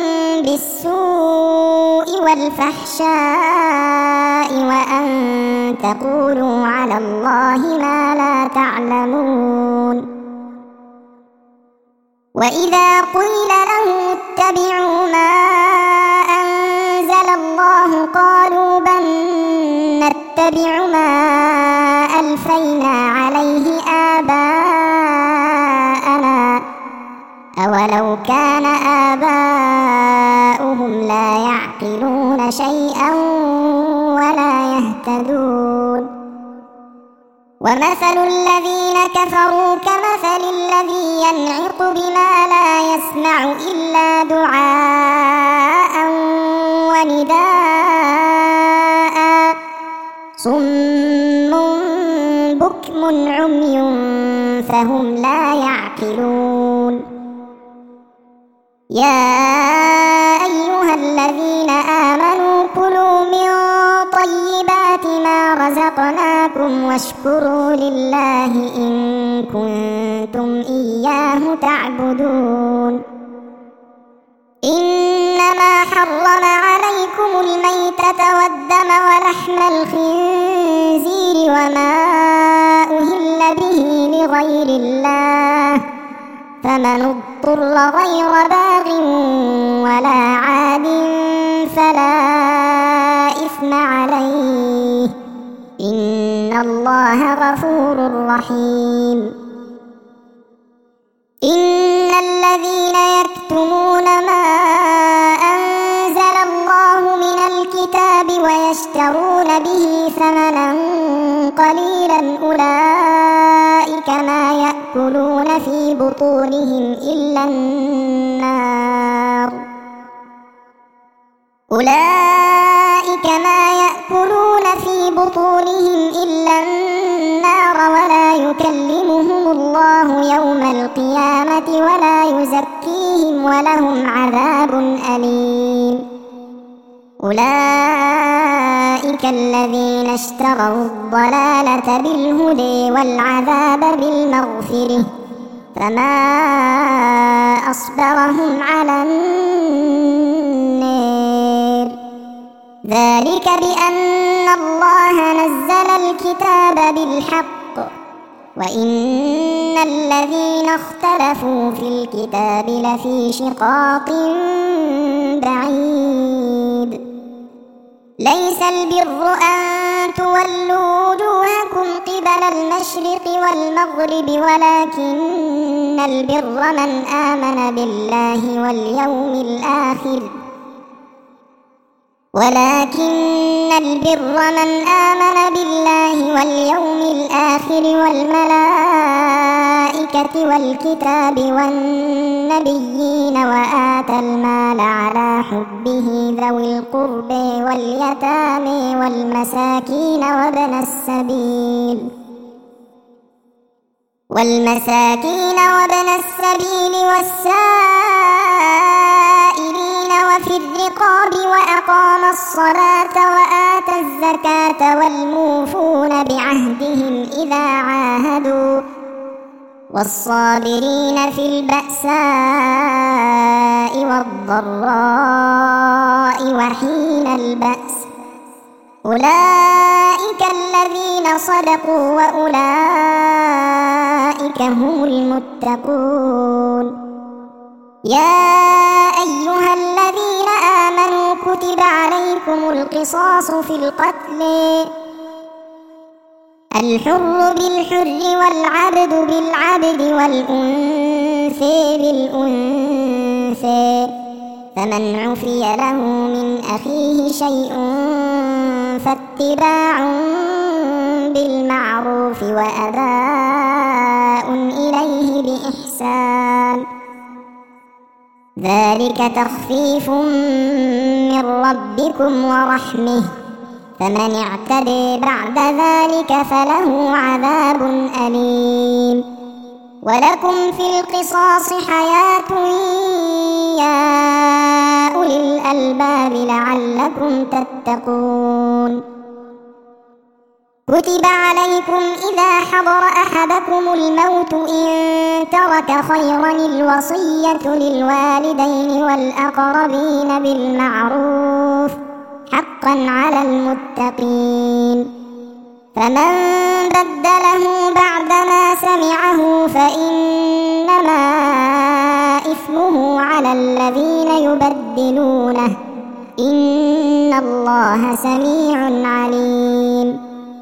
بالسوء والفحشاء وأن تقولوا على الله ما لا تعلمون وإذا قيل لهم اتبعوا ما أنزل الله قالوا بل نتبع ما ألفينا عليه آباءنا أولو كان آباؤهم لا يعقلون شيئا ولا يهتدون ومثل الذين كفروا كمثل الذي ينعق بما لا يسمع إلا دعاء ونداء صم بكم عمي فهم لا يعقلون يا أيها الذين آمنوا كلوا من طيبات ما رزقناكم واشكروا لله إن كنتم إياه تعبدون إنما حرم عليكم الميتة والدم ولحم الخنزير وما أهل به لغير الله فمن اضطر غير باغ ولا عاد فلا إثم عليه إن الله غفور رحيم إن الذين يكتمون ما أنزل الله من الكتاب ويشترون به ثمنا قليلا أولئك ما يأكلون في بطونهم إلا النار أولئك ما يأكلون في بطونهم إلا النار ولا يكلمهم الله يوم القيامة ولا يزكيهم ولهم عذاب أليم. أولئك الذين اشتروا الضلالة بالهدى والعذاب بالمغفرة فما أصبرهم على النار. ذلك بأن الله نزل الكتاب بالحق وإن الذين اختلفوا في الكتاب لفي شقاق بعيد. ليس البر أن تولوا وجوهكم قبل المشرق والمغرب ولكن البر من آمن بالله واليوم الآخر ولكن البر من آمن بالله واليوم الآخر والملائكة والكتاب والنبيين وآتى المال على حبه ذوي القرب واليتامى والمساكين وابن السبيل والمساكين وابن السبيل والسائلين وفي الرقاب وأقام الصلاة وآتى الزكاة والموفون بعهدهم إذا عاهدوا والصابرين في البأساء والضراء وحين البأس أولئك الذين صدقوا وأولئك هم المتقون. يا أيها الذين آمنوا كتب عليكم القصاص في القتل الحر بالحر والعبد بالعبد والأنثى بالأنثى فمن عفي له من أخيه شيء فاتباع بالمعروف وأداء إليه بإحسان ذلك تخفيف من ربكم ورحمة فمن اعتدي بعد ذلك فله عذاب أليم. ولكم في القصاص حياة يا أولي الألباب لعلكم تتقون. كتب عليكم إذا حضر أحدكم الموت إن ترك خيرا الوصية للوالدين والأقربين بالمعروف حقا على المتقين. فمن بدله بعدما سمعه فإنما إثمه على الذين يبدلونه إن الله سميع عليم.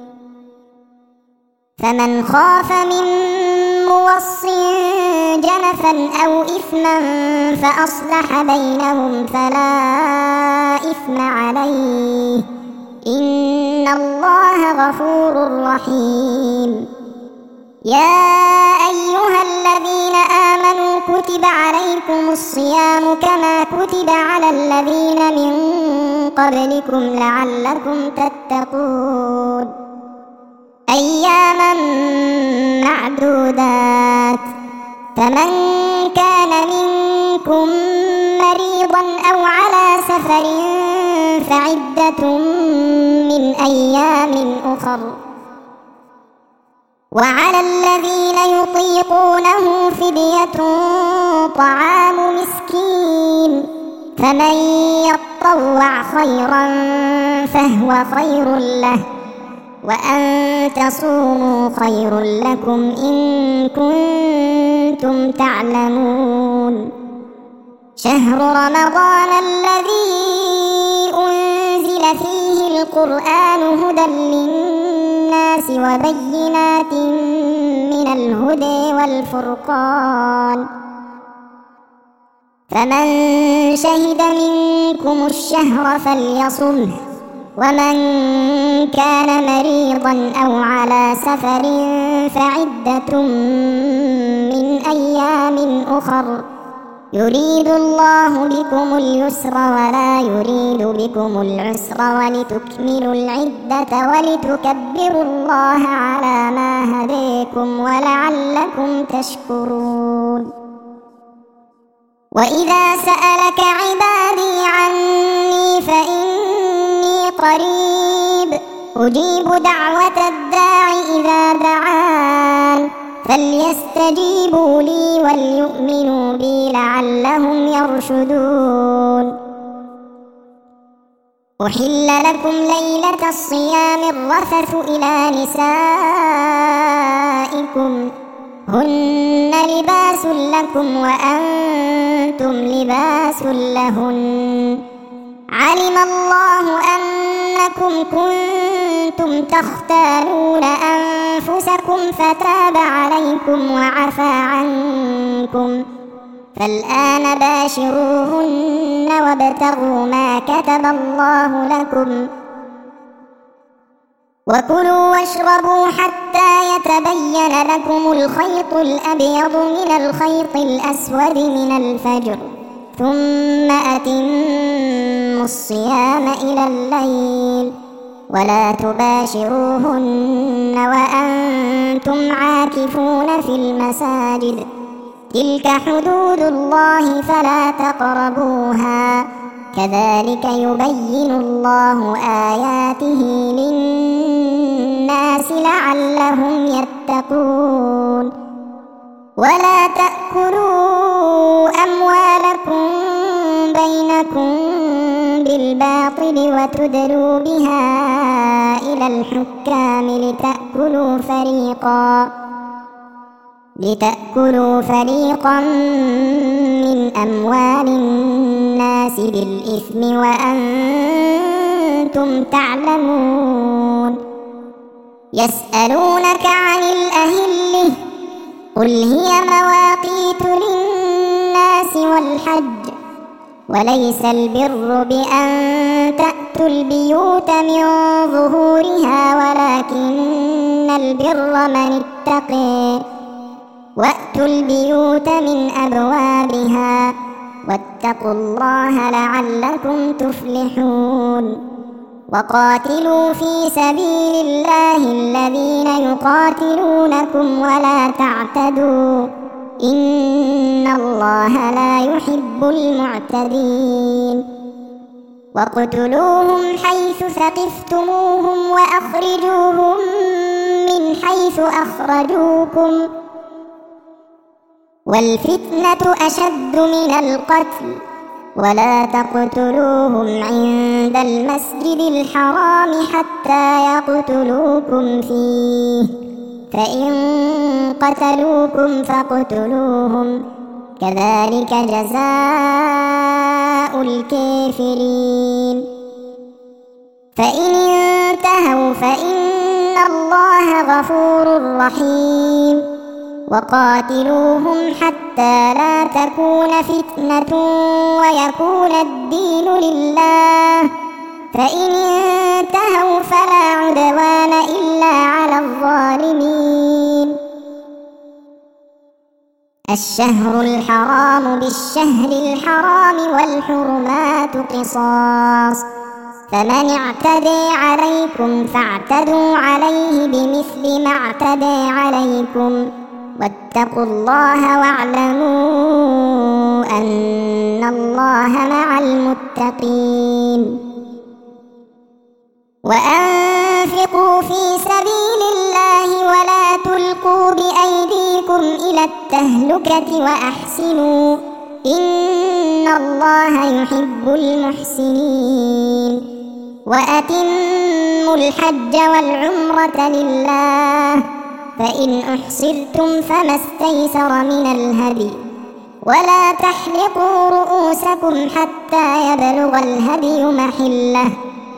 فمن خاف من موص جنفا أو إثما فأصلح بينهم فلا إثم عليه إن الله غفور رحيم. يا أيها الذين آمنوا كتب عليكم الصيام كما كتب على الذين من قبلكم لعلكم تتقون أياما معدودات. فمن كان منكم مريضا أو على سفر فعدة من أيام أخر وعلى الذين يطيقونه فدية طعام مسكين فمن يطوع خيرا فهو خير له وأن تصوموا خير لكم إن كنتم تعلمون. شهر رمضان الذي أنزل فيه القرآن هدى للناس وبينات من الهدى والفرقان فمن شهد منكم الشهر فليصمه ومن كان مريضا أو على سفر فعدة من أيام أخر يريد الله بكم اليسر ولا يريد بكم العسر ولتكملوا العدة ولتكبروا الله على ما هداكم رزقكم ولعلكم تشكرون. وإذا سألك عبادي عني فإني قريب أجيب دعوة الداع إذا دعان فليستجيبوا لي وليؤمنوا بي لعلهم يرشدون. أحل لكم ليلة الصيام الرفث إلى نسائكم هن لباس لكم وأنتم لباس لهن علم الله أنكم كنتم تختانون أنفسكم فتاب عليكم وعفى عنكم فالآن باشروهن وابتغوا ما كتب الله لكم وكلوا واشربوا حتى يتبين لكم الخيط الأبيض من الخيط الأسود من الفجر ثم أتموا الصيام إلى الليل ولا تباشروهن وأنتم عاكفون في المساجد تلك حدود الله فلا تقربوها كذلك يبين الله آياته للناس لعلهم يتقون. ولا تأكلوا أموالكم بينكم بالباطل وتدلوا بها إلى الحكام لتأكلوا فريقا لتأكلوا فريقا من أموال الناس بالإثم وأنتم تعلمون. يسألونك عن الأهلة قل هي مواقيت للناس والحج وليس البر بأن تأتوا البيوت من ظهورها ولكن البر من اتقي وأتوا البيوت من أبوابها واتقوا الله لعلكم تفلحون. وقاتلوا في سبيل الله الذين يقاتلونكم ولا تعتدوا إن الله لا يحب المعتدين. واقتلوهم حيث ثقفتموهم وأخرجوهم من حيث أخرجوكم والفتنة أشد من القتل ولا تقتلوهم عند المسجد الحرام حتى يقتلوكم فيه فإن قتلوكم فاقتلوهم كذلك جزاء الكافرين. فإن انتهوا فإن الله غفور رحيم. وقاتلوهم حتى لا تكون فتنة ويكون الدين لله فإن انتهوا فلا عدوان إلا على الظالمين. الشهر الحرام بالشهر الحرام والحرمات قصاص فمن اعتدي عليكم فاعتدوا عليه بمثل ما اعتدي عليكم واتقوا الله واعلموا أن الله مع المتقين. وأنفقوا في سبيل الله ولا تلقوا بأيديكم إلى التهلكة وأحسنوا إن الله يحب المحسنين. وأتموا الحج والعمرة لله فإن أحصرتم فما استيسر من الهدي ولا تحلقوا رؤوسكم حتى يبلغ الهدي محله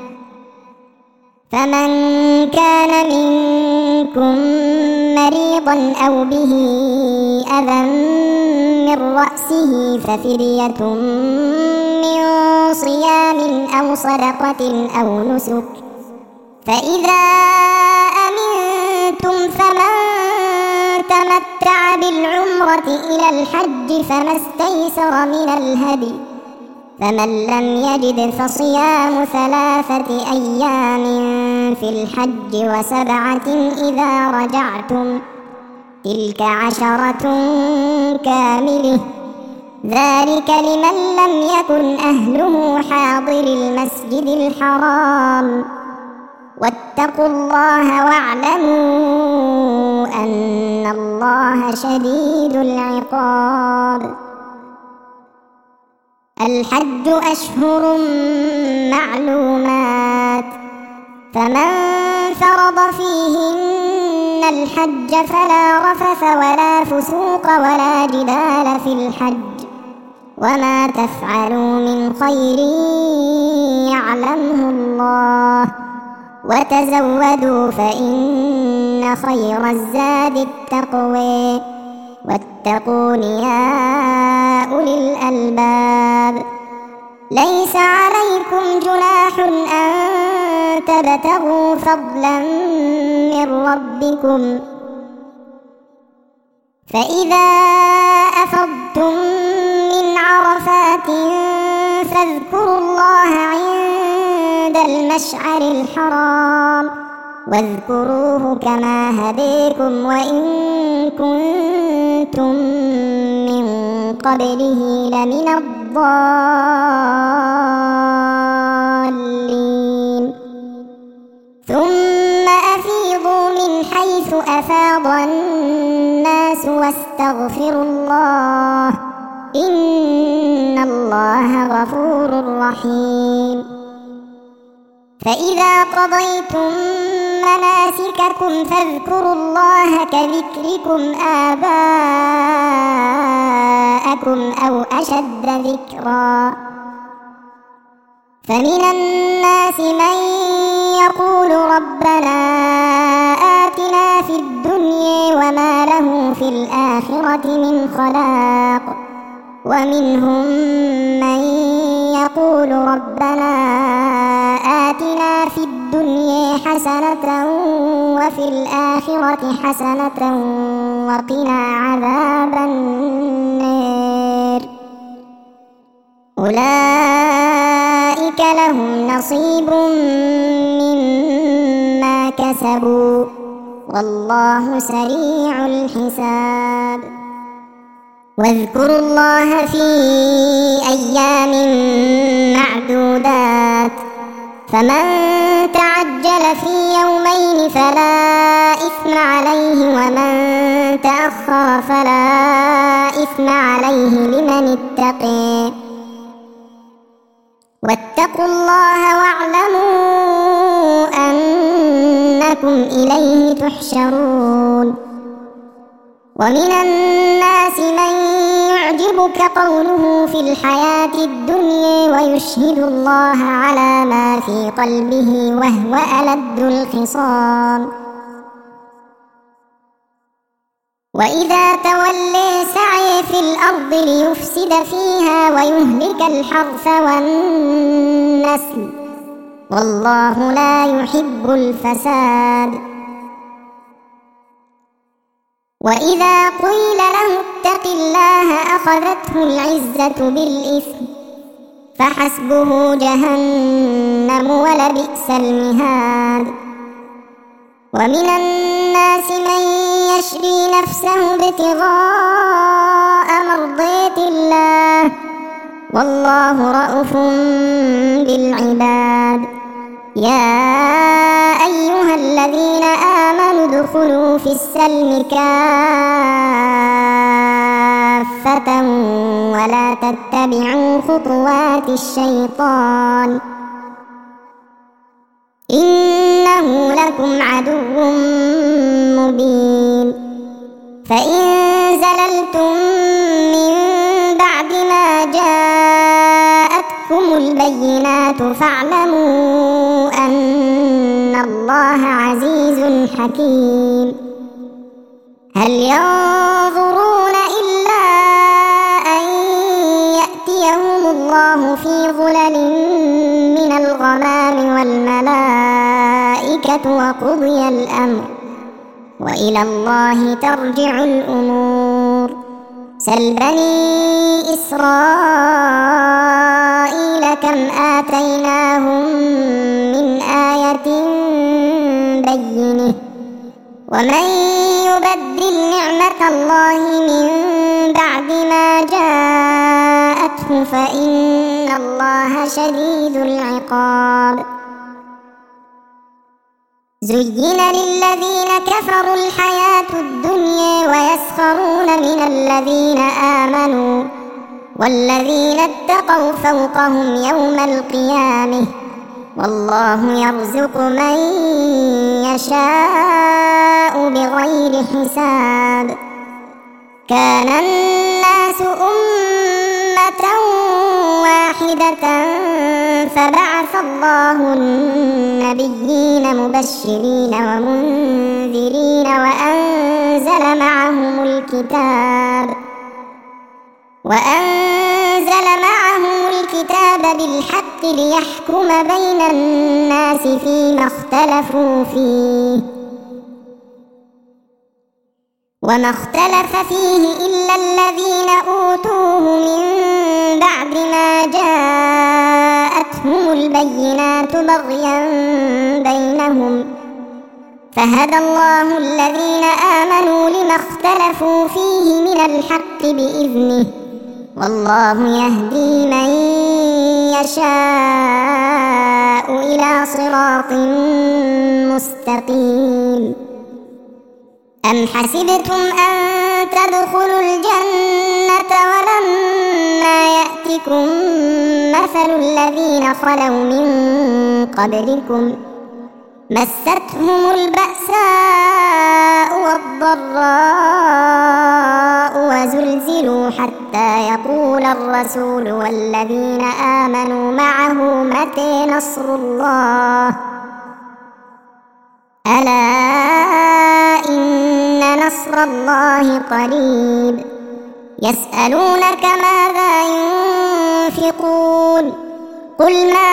فمن كان منكم مريضا أو به أذى من رأسه ففدية من صيام أو صدقة أو نسك فإذا أمنتم فمن تمتع بالعمرة إلى الحج فما استيسر من الهدي فمن لم يجد فصيام ثلاثة أيام في الحج وسبعة إذا رجعتم تلك عشرة كاملة، ذلك لمن لم يكن أهله حاضر المسجد الحرام. واتقوا الله واعلموا أن الله شديد العقاب. الحج أشهر معلومات، فمن فرض فيهن الحج فلا رفث ولا فسوق ولا جدال في الحج، وما تفعلوا من خير يعلمه الله، وتزودوا فإن خير الزاد التقوى، واتقون يا أولي الألباب. ليس عليكم جناح أن تبتغوا فضلا من ربكم، فإذا أفضتم من عرفات فاذكروا الله عند المشعر الحرام، واذكروه كما هديكم وإن كنتم من قبله لمن الضالين. ثم أفيضوا من حيث أفاض الناس واستغفروا الله، إن الله غفور رحيم. فإذا قضيتم مناسككم فاذكروا الله كذكركم آباءكم أو أشد ذكرا. فمن الناس من يقول ربنا آتنا في الدنيا وما له في الآخرة من خلاق، ومنهم من يقول ربنا آتنا في الدنيا حسنة وفي الآخرة حسنة وقنا عذاب النار. أولئك لهم نصيب مما كسبوا والله سريع الحساب. واذكروا الله في أيام معدودات، فمن تعجل في يومين فلا إثم عليه ومن تأخر فلا إثم عليه لمن اتقي. واتقوا الله واعلموا أنكم إليه تحشرون. ومن الناس من يعجبك قوله في الحياة الدنيا ويشهد الله على ما في قلبه وهو ألد الخصام. وإذا تولي سعي في الأرض ليفسد فيها ويهلك الحرث والنسل، والله لا يحب الفساد. وإذا قيل له اتق الله أخذته العزة بالإثم، فحسبه جهنم ولبئس المهاد. ومن الناس من يشري نفسه ابتغاء مرضات الله، والله رءوف بالعباد. يا أيها الذين آمنوا ادخلوا في السلم كافة ولا تتبعوا خطوات الشيطان، إنه لكم عدو مبين. فإن زللتم من بعد ما جاءتكم البينات فاعلموا أن الله عزيز حكيم. هل ينظرون إلا أن يأتيهم الله في ظلل من الغمام والملائكة وقضي الأمر وإلى الله ترجع الأمور. سل بني إسرائيل كم آتيناهم من آية بينة ومن يبدل نعمة الله من بعد ما جاءته فإن الله شديد العقاب. زين للذين كفروا الحياة الدنيا ويسخرون من الذين آمنوا والذين اتقوا فوقهم يوم القيامة والله يرزق من يشاء بغير حساب. كان الناس أمة واحدة فبعث الله النبيين مبشرين ومنذرين وأنزل معهم الكتاب وأنزل معهم الكتاب بالحق ليحكم بين الناس فيما اختلفوا فيه وما اختلف فيه إلا الذين أوتوه من بعد ما جاءتهم البينات بغيا بينهم فهدى الله الذين آمنوا لما اختلفوا فيه من الحق بإذنه والله يهدي من يشاء إلى صراط مستقيم. أم حسبتم أن تدخلوا الجنة ولما يأتكم مثل الذين خلوا من قبلكم مستهم البأساء والضراء وزلزلوا حتى يقول الرسول والذين آمنوا معه متى نصر الله ألا إن نصر الله قريب. يسألونك ماذا ينفقون قل ما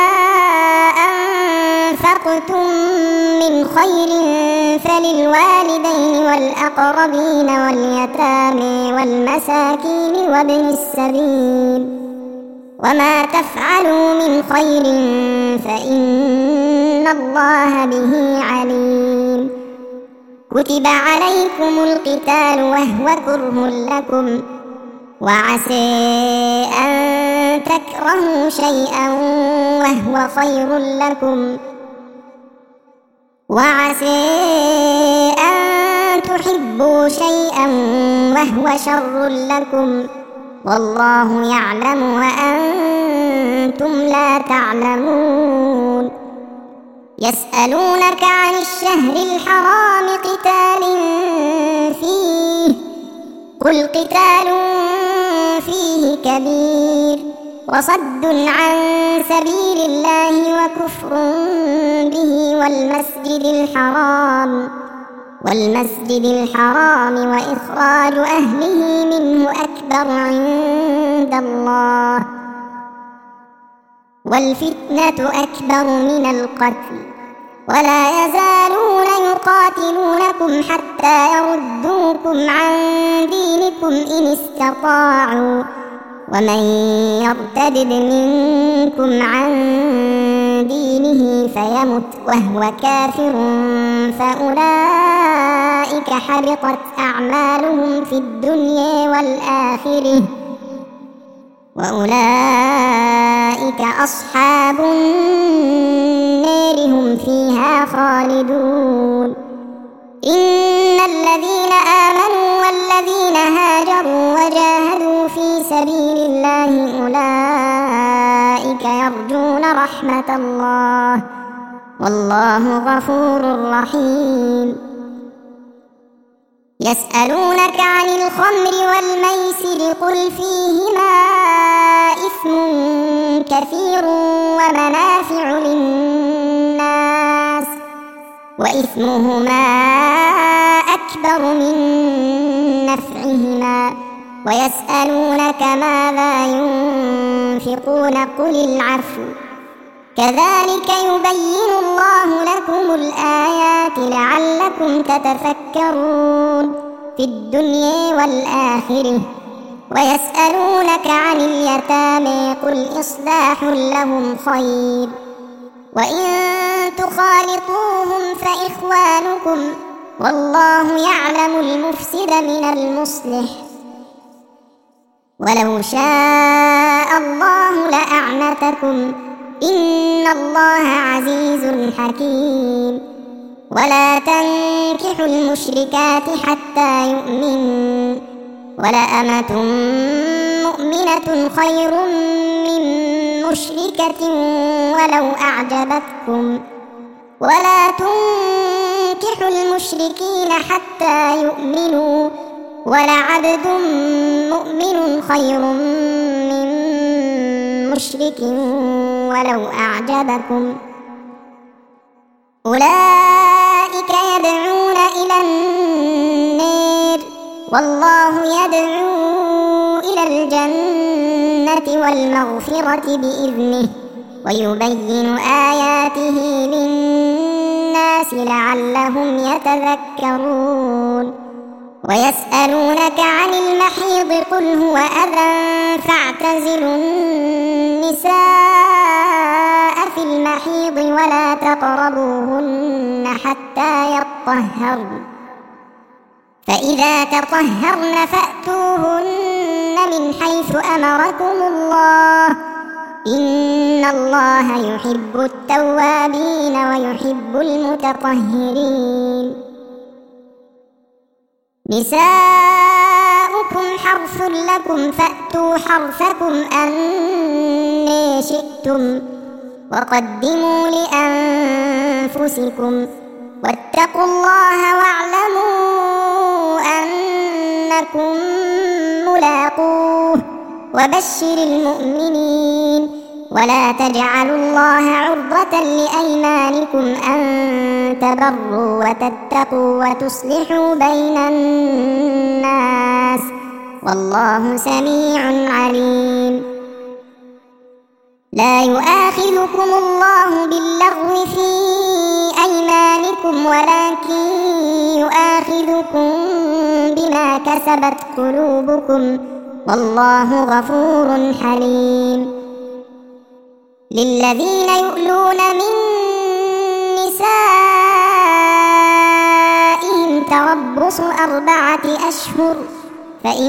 أنفقتم من خير فللوالدين والأقربين واليتامى والمساكين وابن السبيل وما تفعلوا من خير فإن الله به عليم. كتب عليكم القتال وهو كره لكم وعسى أن تكرهوا شيئا وهو خير لكم وعسى أن تحبوا شيئا وهو شر لكم والله يعلم وأنتم لا تعلمون. يسألونك عن الشهر الحرام قتال فيه قل قتال فيه كبير وصد عن سبيل الله وكفر به والمسجد الحرام والمسجد الحرام وإخراج أهله منه أكبر عند الله والفتنة أكبر من القتل ولا يزالون يقاتلونكم حتى يردوكم عن دينكم إن استطاعوا ومن يرتد منكم عن دينه فيمت وهو كافر فأولئك حبطت أعمالهم في الدنيا والآخرة وأولئك أصحاب النار هم فيها خالدون. إن الذين آمنوا والذين هاجروا وجاهدوا في سبيل الله أولئك يرجون رحمة الله والله غفور رحيم. يسألونك عن الخمر والميسر قل فيهما إثم كثير ومنافع للناس وإثمهما أكبر من نفعهما ويسألونك ماذا ينفقون قل العفو كذلك يبين الله لكم الآيات لعلكم تتفكرون في الدنيا والآخرة. ويسألونك عن اليتامى قل إصلاح لهم خير وإن تخالطوهم فإخوانكم والله يعلم المفسد من المصلح ولو شاء الله لأعنتكم إن الله عزيز حكيم ولا تنكحوا المشركات حتى يؤمنوا ولأمة مؤمنة خير من مشركة ولو أعجبتكم ولا تنكحوا المشركين حتى يؤمنوا ولعبد مؤمن خير من مشرك ولو أعجبكم أولئك يدعون إلى النار والله يدعو إلى الجنة والمغفرة بإذنه ويبين آياته للناس لعلهم يتذكرون ويسألونك عن المحيض قل هو أذى فاعتزلوا النساء في المحيض ولا تقربوهن حتى يطهرن فإذا تطهرن فأتوهن من حيث أمركم الله إن الله يحب التوابين ويحب المتطهرين نساؤكم حرث لكم فأتوا حرثكم أن شئتم وقدموا لأنفسكم واتقوا الله واعلموا أنكم ملاقوه وبشر المؤمنين ولا تجعلوا الله عرضة لأيمانكم أن تبروا وتتقوا وتصلحوا بين الناس والله سميع عليم لا يؤاخذكم الله باللغو في أيمانكم ولكن يؤاخذكم بما كسبت قلوبكم والله غفور حليم للذين يؤلون من نسائهم تربص أربعة أشهر فإن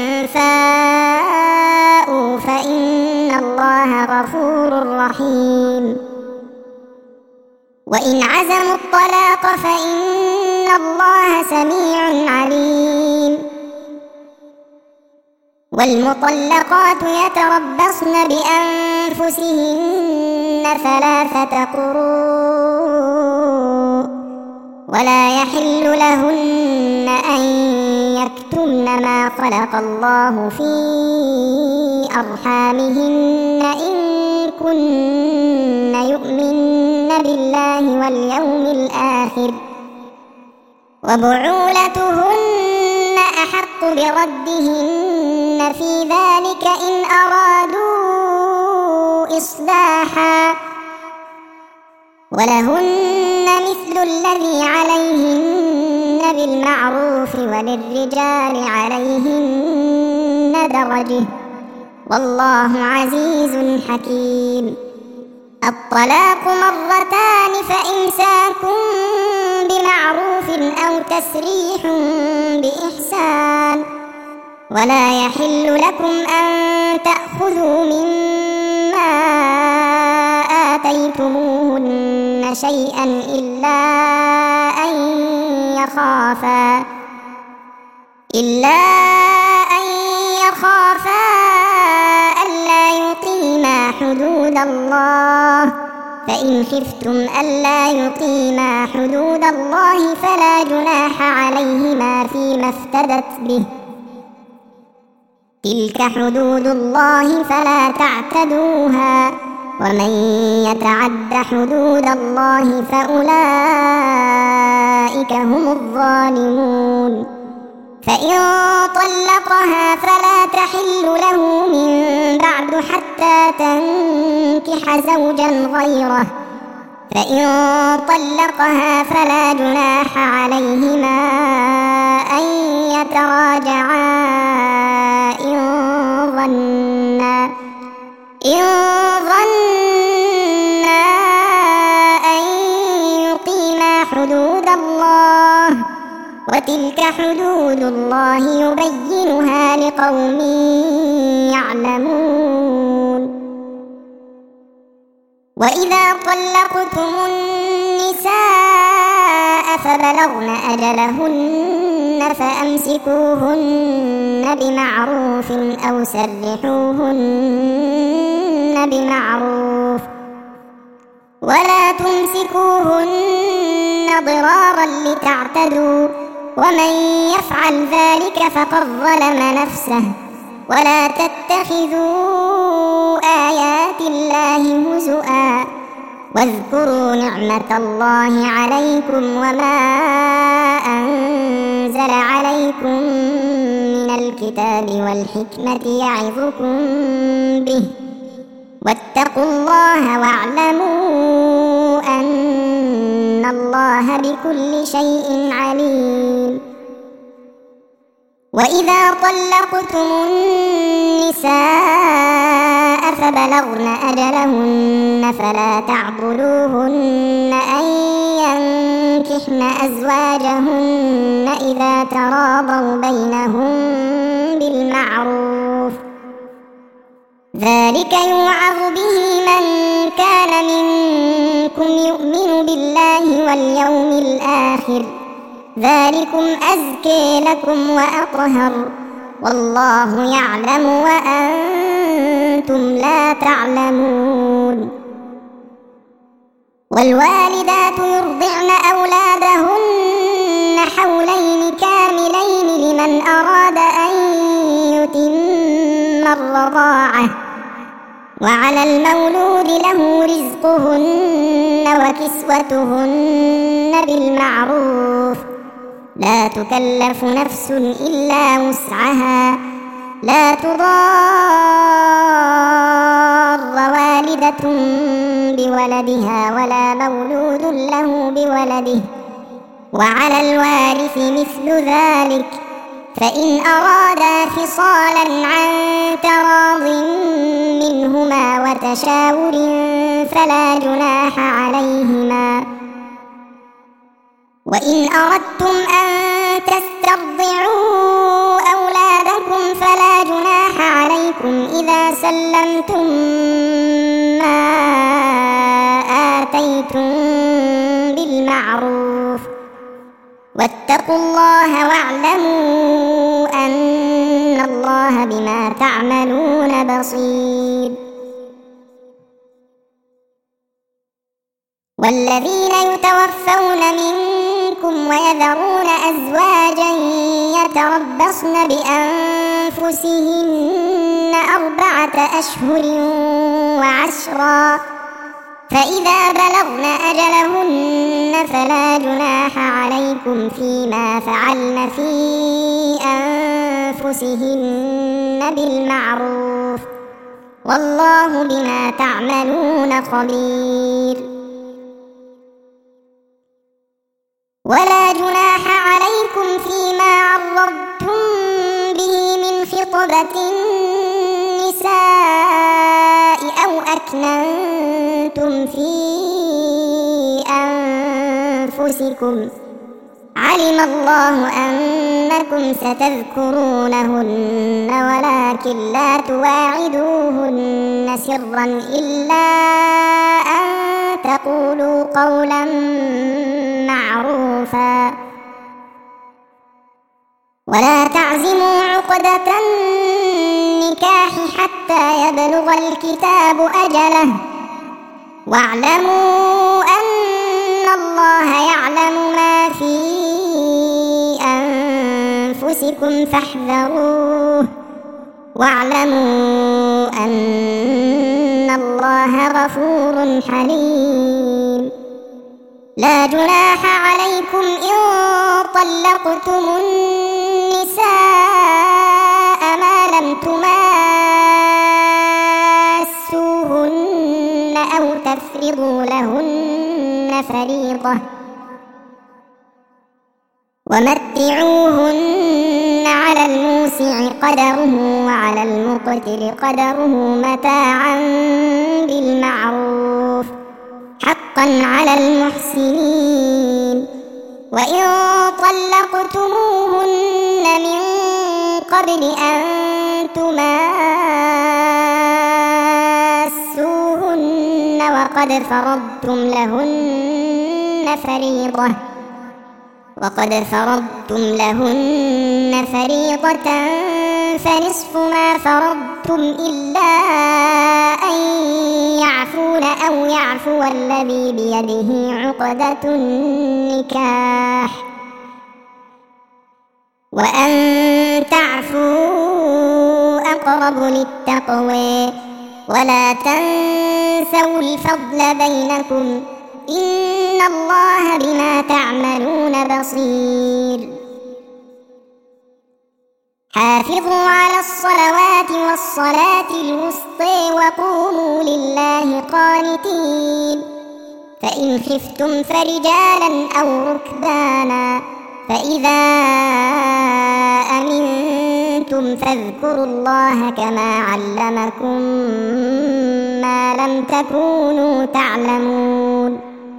فاءوا فإن الله غفور رحيم وإن عزموا الطلاق فإن الله سميع عليم والمطلقات يتربصن بأنفسهن ثلاثة قروء ولا يحل لهن أن يكتمن ما خلق الله في أرحامهن إن كن يؤمن بالله واليوم الآخر وبعولتهن أحق بردهن في ذلك إن أرادوا إصلاحا ولهن مثل الذي عليهن بالمعروف وللرجال عليهن درجة والله عزيز حكيم الطلاق مرتان فإمساك بمعروف أو تسريح بإحسان ولا يحل لكم أن تأخذوا مما آتيتموهن شيئا إلا أن يخافا إلا أن يخافا ألا يقيما حدود الله فإن خفتم ألا يقيما حدود الله فلا جناح عليهما فيما افتدت به تلك حدود الله فلا تعتدوها ومن يتعد حدود الله فأولئك هم الظالمون فإن طلقها فلا تحل له من بعد حتى تنكح زوجا غيره فإن طلقها فلا جناح عليهما أن يتراجعا إن ظنا إن ظنا أن يقيما حدود الله وتلك حدود الله يبينها لقوم يعلمون. وإذا طلقتم النساء فبلغن أجلهن فأمسكوهن بمعروف أو سرحوهن بمعروف ولا تمسكوهن ضرارا لتعتدوا ومن يفعل ذلك فقد ظلم نفسه. ولا تتخذوا آيات الله هزؤا واذكروا نعمة الله عليكم وما أنزل عليكم من الكتاب والحكمة يعظكم به واتقوا الله واعلموا أن الله بكل شيء عليم. وإذا طلقتم النساء فبلغن أجلهن فلا تعضلوهن أن ينكحن أزواجهن إذا تراضوا بينهم بالمعروف ذلك يوعظ به من كان منكم يؤمن بالله واليوم الآخر ذلكم أزكي لكم وأطهر والله يعلم وأنتم لا تعلمون. والوالدات يرضعن أولادهن حولين كاملين لمن أراد أن يتم الرضاعة وعلى المولود له رزقهن وكسوتهن بالمعروف لا تكلف نفس إلا وسعها لا تضار والدة بولدها ولا مولود له بولده وعلى الوارث مثل ذلك فإن أرادا فصالا عن تراض منهما وتشاور فلا جناح عليهما. وإن أردتم أن تسترضعوا أولادكم فلا جناح عليكم إذا سلمتم ما آتيتم بالمعروف واتقوا الله واعلموا أن الله بما تعملون بصير. والذين يتوفون منكم ويذرون أزواجا يتربصن بأنفسهن أربعة أشهر وعشرا فإذا بلغن أجلهن فلا جناح عليكم فيما فعلن في أنفسهن بالمعروف والله بما تعملون خبير. ولا جناح عليكم فيما عرضتم به من خطبة النساء أو أكننتم في أنفسكم علم الله أنكم ستذكرونهن ولكن لا تواعدوهن سرا إلا أن تقولوا قولا معروفا ولا تعزموا عقدة النكاح حتى يبلغ الكتاب أجله واعلموا أن الله يعلم ما في أنفسكم فاحذروه واعلموا أن الله غفور حليم. لا جناح عليكم إن طلقتم النساء ما لم تماسوهن أو تفرضوا لهن فريضة ومتعوهن على الموسع قدره وعلى المقتر قدره متاعا بالمعروف حقا على المحسنين وإن طلقتموهن من قبل أن تماسوهن وقد فرضتم لهن فريضة وقد فرضتم لهن فريضة فنصف ما فرضتم إلا أن يعفون أو يعفو الذي بيده عقدة النكاح وأن تعفوا أقرب للتقوى ولا تنسوا الفضل بينكم إن الله بما تعملون بصير. حافظوا على الصلوات والصلاة الوسطى وقوموا لله قانتين فإن خفتم فرجالا أو ركبانا فإذا أمنتم فاذكروا الله كما علمكم ما لم تكونوا تعلمون.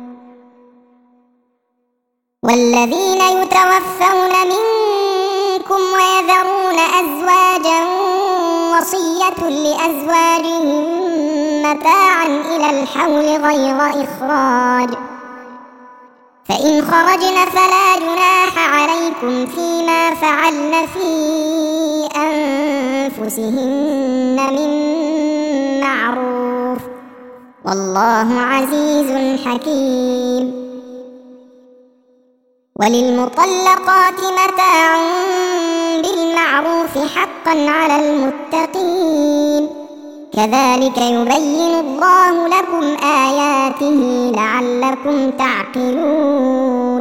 والذين يتوفون منكم ويذرون أزواجا وصية لأزواجهم متاعا إلى الحول غير إخراج فإن خرجن فلا جناح عليكم فيما فعلن في أنفسهن من معروف والله عزيز حكيم. وللمطلقات متاع بالمعروف حقا على المتقين كذلك يبين الله لكم آياته لعلكم تعقلون.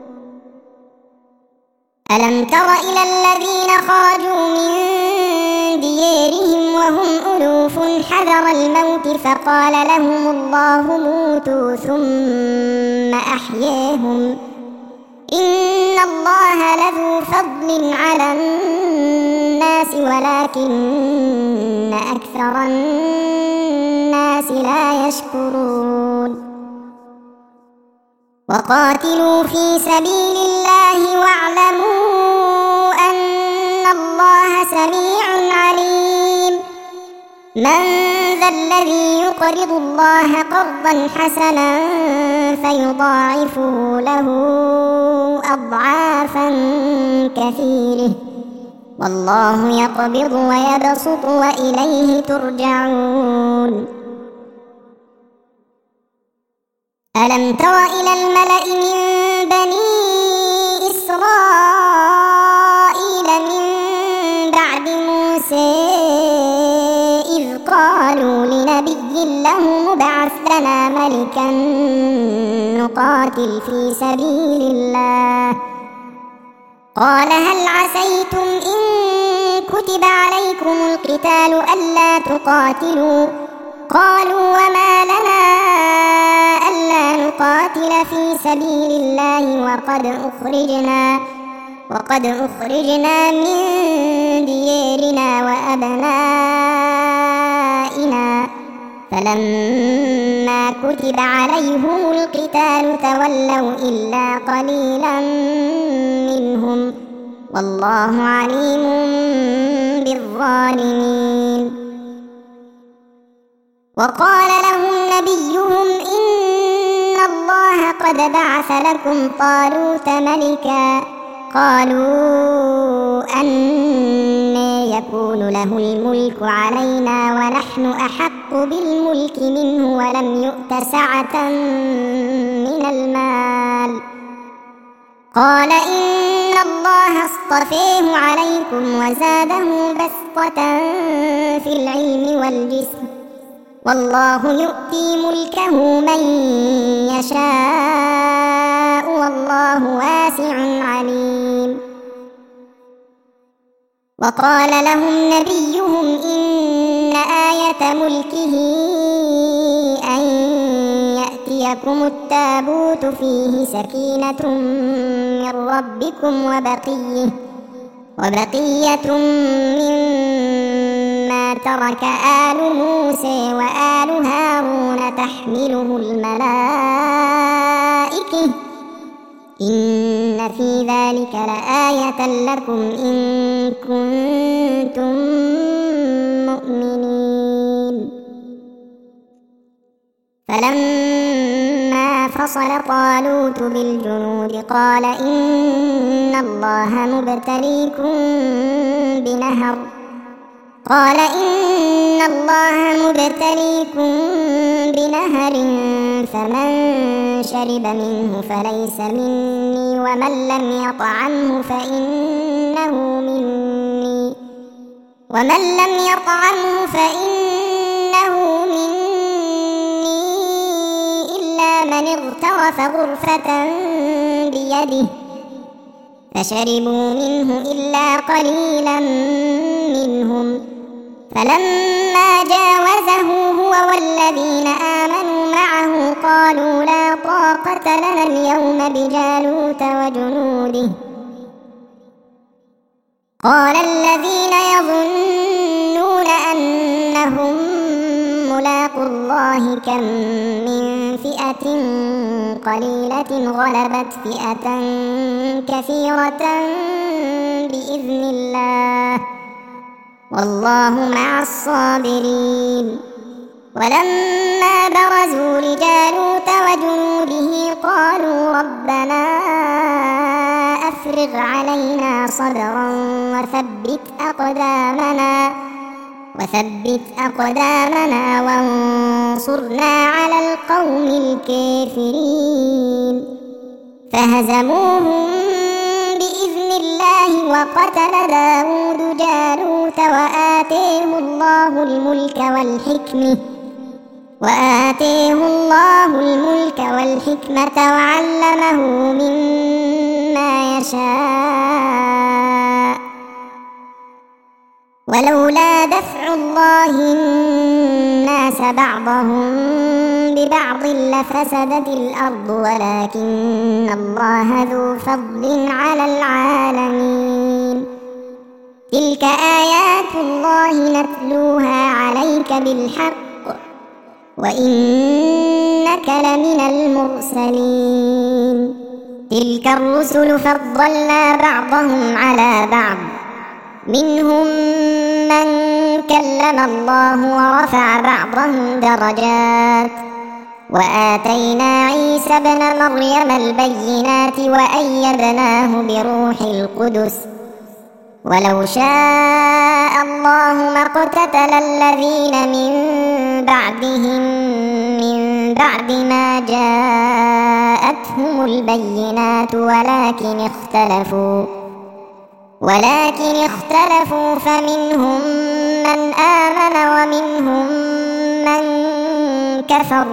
ألم تر إلى الذين خرجوا من ديارهم وهم ألوف حذر الموت فقال لهم الله موتوا ثم أحياهم إن الله لذو فضل على الناس ولكن أكثر الناس لا يشكرون. وقاتلوا في سبيل الله واعلموا أن الله سميع عليم. من ذا الذي يقرض الله قرضا حسنا فيضاعفه له أضعافا كثيرة والله يقبض ويبسط وإليه ترجعون. ألم تر إلى الملأ من بني إسرائيل من بعد موسى إذ قالوا لنبي له ابعث لنا ملكا نقاتل في سبيل الله قال هل عسيتم إن كتب عليكم القتال ألا تقاتلوا قالوا وما لنا ألا نقاتل في سبيل الله وقد أخرجنا وقد أخرجنا من ديارنا وأبنائنا فلما كتب عليهم القتال تولوا إلا قليلا منهم والله عليم بالظالمين. وقال لهم نبيهم إن الله قد بعث لكم طالوت ملكا قالوا أنى يكون له الملك علينا ونحن أحق بالملك منه ولم يؤت سعة من المال قال إن الله اصطفيه عليكم وزاده بسطة في العلم والجسم والله يؤتي ملكه من يشاء والله واسع عليم. وقال لهم نبيهم إن آية ملكه أن يأتيكم التابوت فيه سكينة من ربكم وبقية وبقية مما ترك آل موسى وآل هارون تحمله الملائكة إن في ذلك لآية لكم إن كنتم مؤمنين. فلما فصل طالوت بالجنود قال إن الله مبتليكم بنهر قال إن الله مبتليكم بنهر فمن شرب منه فليس مني ومن لم يطعمه فإنه مني ومن لم يطعمه فإنه مني إلا من اغترف غرفة بيده فشربوا منه إلا قليلا منهم. فلما جاوزه هو والذين آمنوا معه قالوا لا طاقة لنا اليوم بجالوت وجنوده. قال الذين يظنون أنهم ملاقوا الله كم من فئة قليلة غلبت فئة كثيرة بإذن الله والله مع الصابرين. ولما برزوا لجالوت وجنوده قالوا ربنا أفرغ علينا صبرا وثبت أقدامنا وثبت أقدامنا وانصرنا على القوم الكافرين. فهزموهم بإذن الله وقتل داود جالوت وآتيه الله الملك والحكمة وآتيه الله الملك والحكمة وعلمه مما يشاء. ولولا دفع الله الناس بعضهم ببعض لفسدت الأرض ولكن الله ذو فضل على العالمين. تلك آيات الله نتلوها عليك بالحق وإنك لمن المرسلين. تلك الرسل فضلنا بعضهم على بعض منهم من كلم الله ورفع بعضهم درجات وآتينا عيسى ابن مريم البينات وأيدناه بروح القدس. ولو شاء الله ما اقتتل الذين من بعدهم من بعد ما جاءتهم البينات ولكن اختلفوا ولكن اختلفوا فمنهم من آمن ومنهم من كفر.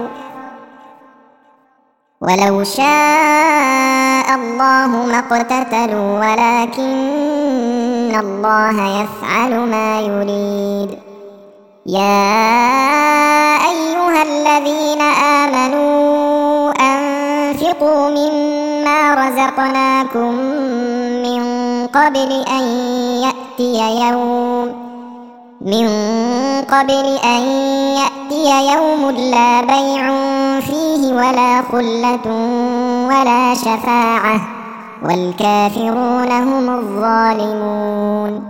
ولو شاء الله ما اقتتلوا ولكن الله يفعل ما يريد. يا أيها الذين آمنوا أنفقوا مما رزقناكم من قبل أن يأتي يوم من قبل أن يأتي يوم لا بيع فيه ولا خلة ولا شفاعة والكافرون هم الظالمون.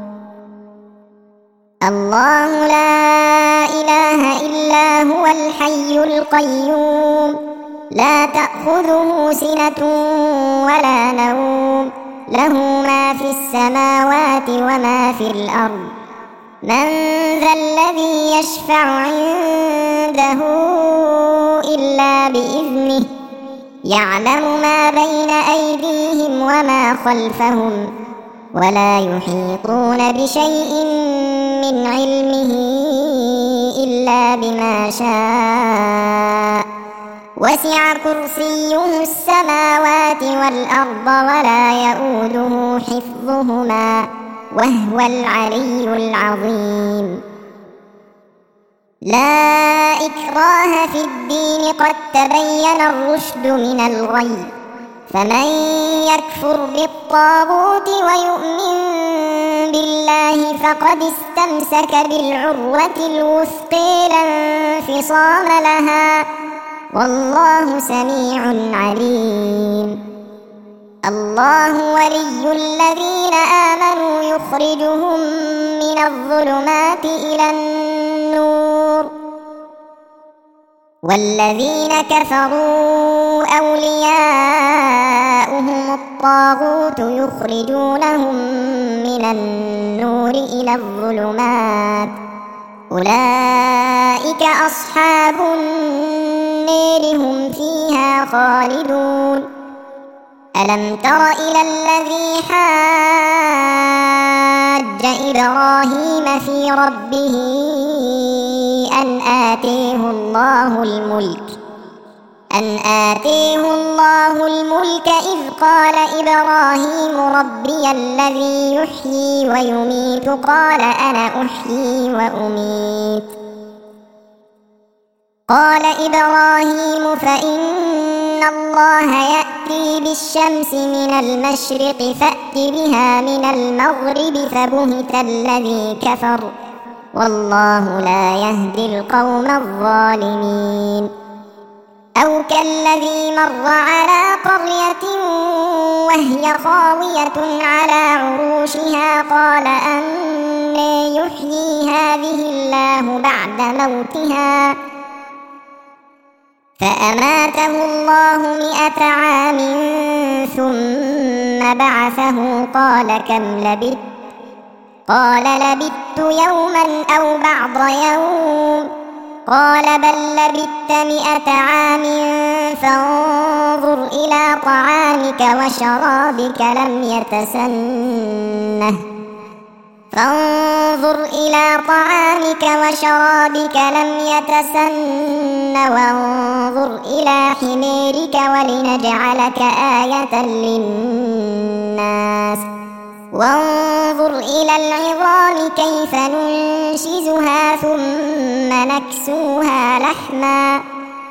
الله لا إله إلا هو الحي القيوم لا تأخذه سنة ولا نوم له ما في السماوات وما في الأرض. من ذا الذي يشفع عنده إلا بإذنه يعلم ما بين أيديهم وما خلفهم ولا يحيطون بشيء من علمه إلا بما شاء. وسع كرسيه السماوات والأرض ولا يؤوده حفظهما وهو العلي العظيم. لا إكراه في الدين قد تبين الرشد من الغي فمن يكفر بالطاغوت ويؤمن بالله فقد استمسك بالعروة الوثقى لا انفصام لها والله سميع عليم. الله ولي الذين آمنوا يخرجهم من الظلمات إلى النور، والذين كفروا أولياؤهم الطاغوت يخرجونهم من النور إلى الظلمات، أولئك أصحاب النار هم فيها خالدون. ألم تر إلى الذي حاج إبراهيم في ربه أن آتيه الله الملك أن آتيه الله الملك إذ قال إبراهيم ربي الذي يحيي ويميت قال أنا أحيي وأميت قال إبراهيم فإن الله يأتي بالشمس من المشرق فأت بها من المغرب فبهت الذي كفر والله لا يهدي القوم الظالمين. أو كالذي مر على قرية وهي خاوية على عروشها قال أنى يحيي هذه الله بعد موتها فأماته الله مئة عام ثم بعثه قال كم لبثت قال لبثت يوما أو بعض يوم قال بل لبثت مئة عام فانظر إلى طعامك وشرابك لم يتسنه فانظر إلى طعامك وشرابك لم يتسن وانظر إلى حميرك ولنجعلك آية للناس وانظر إلى العظام كيف ننشزها ثم نكسوها لحما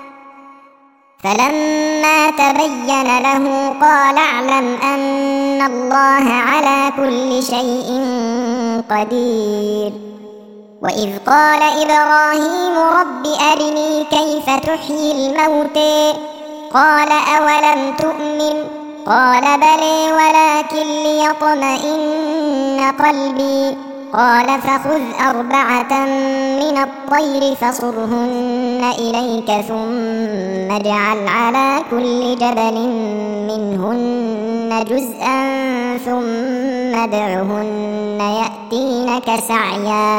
فلما تبين له قال اعلم أن الله على كل شيء قدير. وإذ قال إبراهيم رب أرني كيف تحيي الموتى قال أولم تؤمن قال بلى ولكن ليطمئن قلبي قال فخذ أربعة من الطير فصرهن إليك ثم اجعل على كل جبل منهن جزءا ثم ادعهن يأتينك سعيا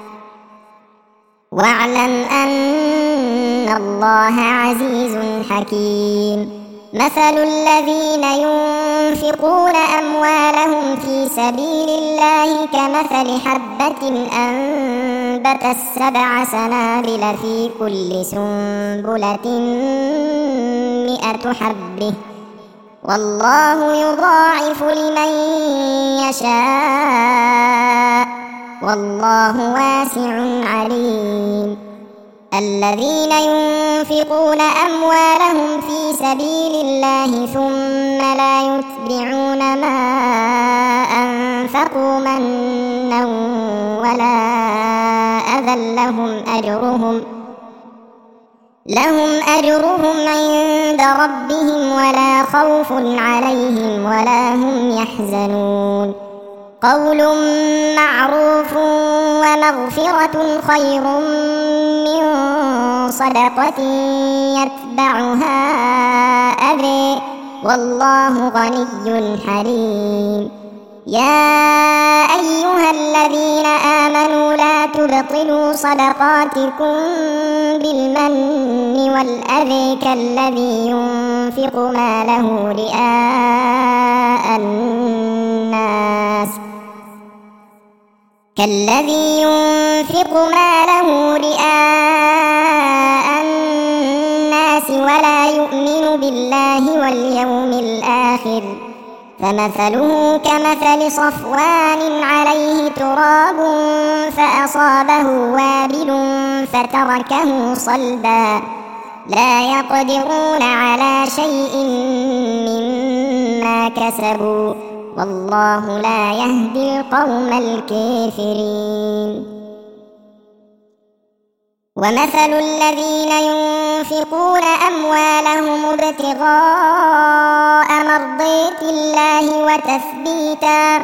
واعلم أن الله عزيز حكيم. مثل الذين ينفقون أموالهم في سبيل الله كمثل حبة أنبتت سبع سنابل في كل سنبلة مئة حبة والله يضاعف لمن يشاء والله واسع عليم. الذين ينفقون أموالهم في سبيل الله ثم لا يتبعون ما أنفقوا منا ولا أذى لهم أجرهم لهم أجرهم عند ربهم ولا خوف عليهم ولا هم يحزنون. قول معروف ومغفرة خير من صدقة يتبعها أذى والله غني حليم. يا أيها الذين آمنوا لا تبطلوا صدقاتكم بالمن والأذى كالذي ينفق ماله رئاء الناس كالذي ينفق ماله رئاء الناس ولا يؤمن بالله واليوم الآخر فمثله كمثل صفوان عليه تراب فأصابه وابل فتركه صلدا لا يقدرون على شيء مما كسبوا والله لا يهدي القوم الكافرين. ومثل الذين ينفقون أموالهم ابتغاء مرضات الله وتثبيتا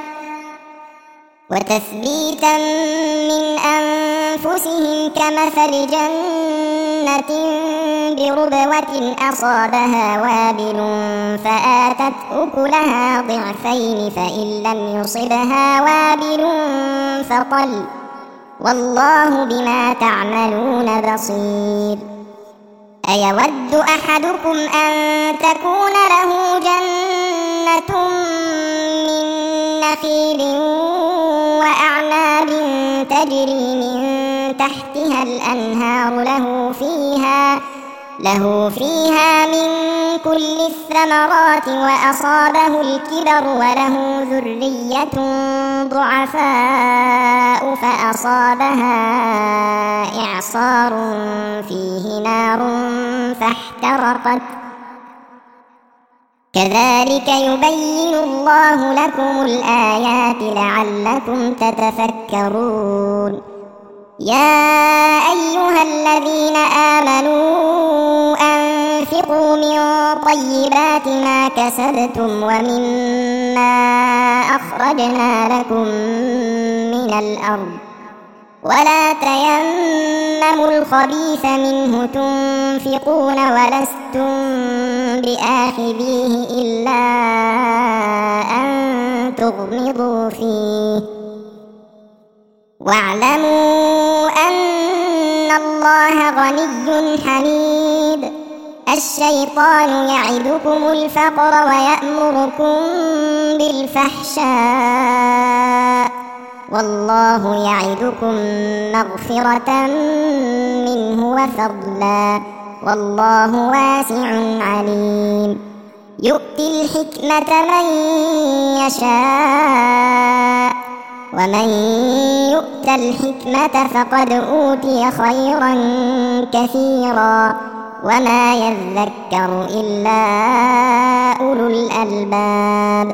وتثبيتا من أنفسهم كمثل جنة بربوة أصابها وابل فآتت أكلها ضعفين فإن لم يصبها وابل فطل والله بما تعملون بصير. أيود أحدكم أن تكون له جنة من نخيل وأعناب تجري من تحتها الأنهار له فيها له فيها من كل الثمرات وأصابه الكبر وله ذرية ضعفاء فأصابها إعصار فيه نار فاحترقت كذلك يبين الله لكم الآيات لعلكم تتفكرون. يا أيها الذين آمنوا أنفقوا من طيبات ما كسبتم ومما أخرجنا لكم من الأرض ولا تيمموا الخبيث منه تنفقون ولستم بآخذيه إلا أن تغمضوا فيه واعلموا أن الله غني حميد. الشيطان يعدكم الفقر ويأمركم بالفحشاء والله يعدكم مغفرة منه وفضلا والله واسع عليم. يؤتي الحكمة من يشاء ومن يؤت الحكمة فقد أوتي خيرا كثيرا وما يذكر إلا أولو الألباب.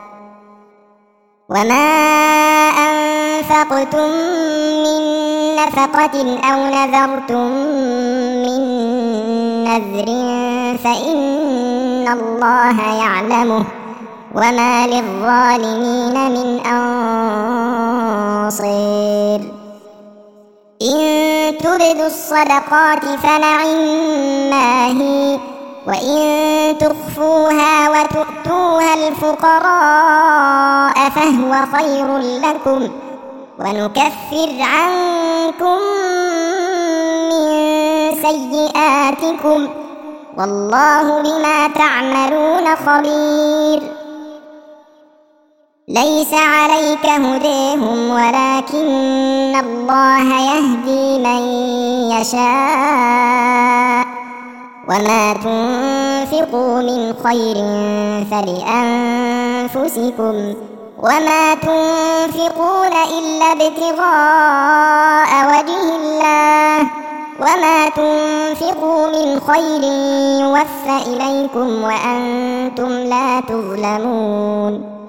وما أنفقتم من نفقة أو نذرتم من نذر فإن الله يعلمه وما للظالمين من أنصير. إن تبدوا الصدقات فنعما هي وإن تخفوها وتؤتوها الفقراء فهو خير لكم ونكفر عنكم من سيئاتكم والله بما تعملون خبير. ليس عليك هديهم ولكن الله يهدي من يشاء وما تنفقوا من خير فلأنفسكم وما تنفقون إلا ابتغاء وجه الله وما تنفقوا من خير يوفى إليكم وأنتم لا تظلمون.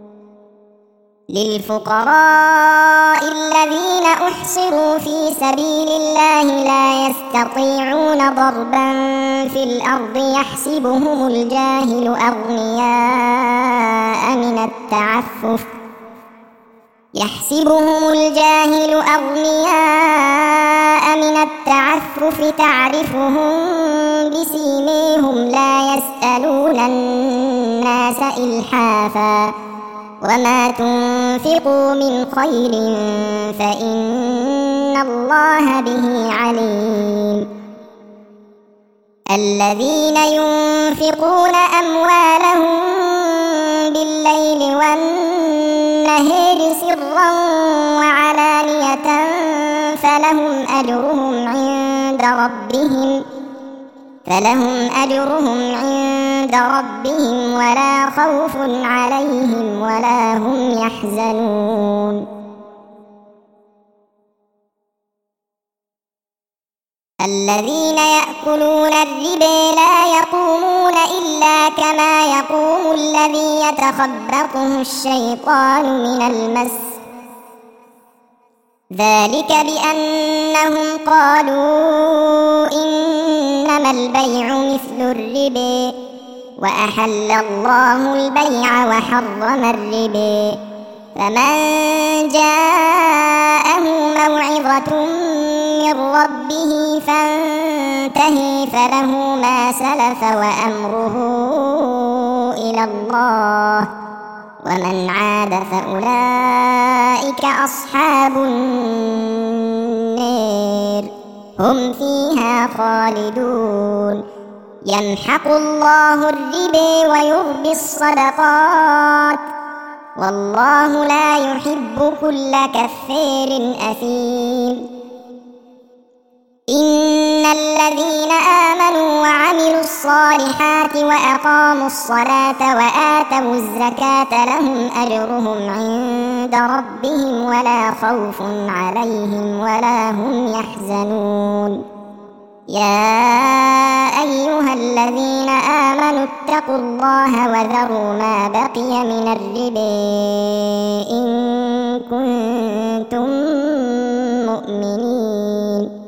للفقراء الذين أحصروا في سبيل الله لا يستطيعون ضربا في الأرض يحسبهم الجاهل أغنياء من التعفف يحسبهم الجاهل أغنياء من التعفف تعرفهم بسيميهم لا يسألون الناس إلحافا وما تنفقوا من خير فإن الله به عليم. الذين ينفقون أموالهم بالليل والنهار سرا وعلانية فلهم أجرهم عند ربهم فلهم أجرهم عند ربهم ولا خوف عليهم ولا هم يحزنون. الذين يأكلون الربا لا يقومون إلا كما يقوم الذي يتخبطه الشيطان من المس ذلك بأنهم قالوا إنما البيع مثل الربا وأحل الله البيع وحرم الربا، فمن جاءه موعظة من ربه فانتهي فله ما سلف وأمره إلى الله، ومن عاد فأولئك أصحاب النار هم فيها خالدون. يمحق الله الربا ويربي الصدقات، والله لا يحب كل كفار أثيم. إن الذين آمنوا وعملوا الصالحات وأقاموا الصلاة وآتوا الزكاة لهم أجرهم عند ربهم ولا خوف عليهم ولا هم يحزنون. يا أيها الذين آمنوا اتقوا الله وذروا ما بقي من الربا إن كنتم مؤمنين،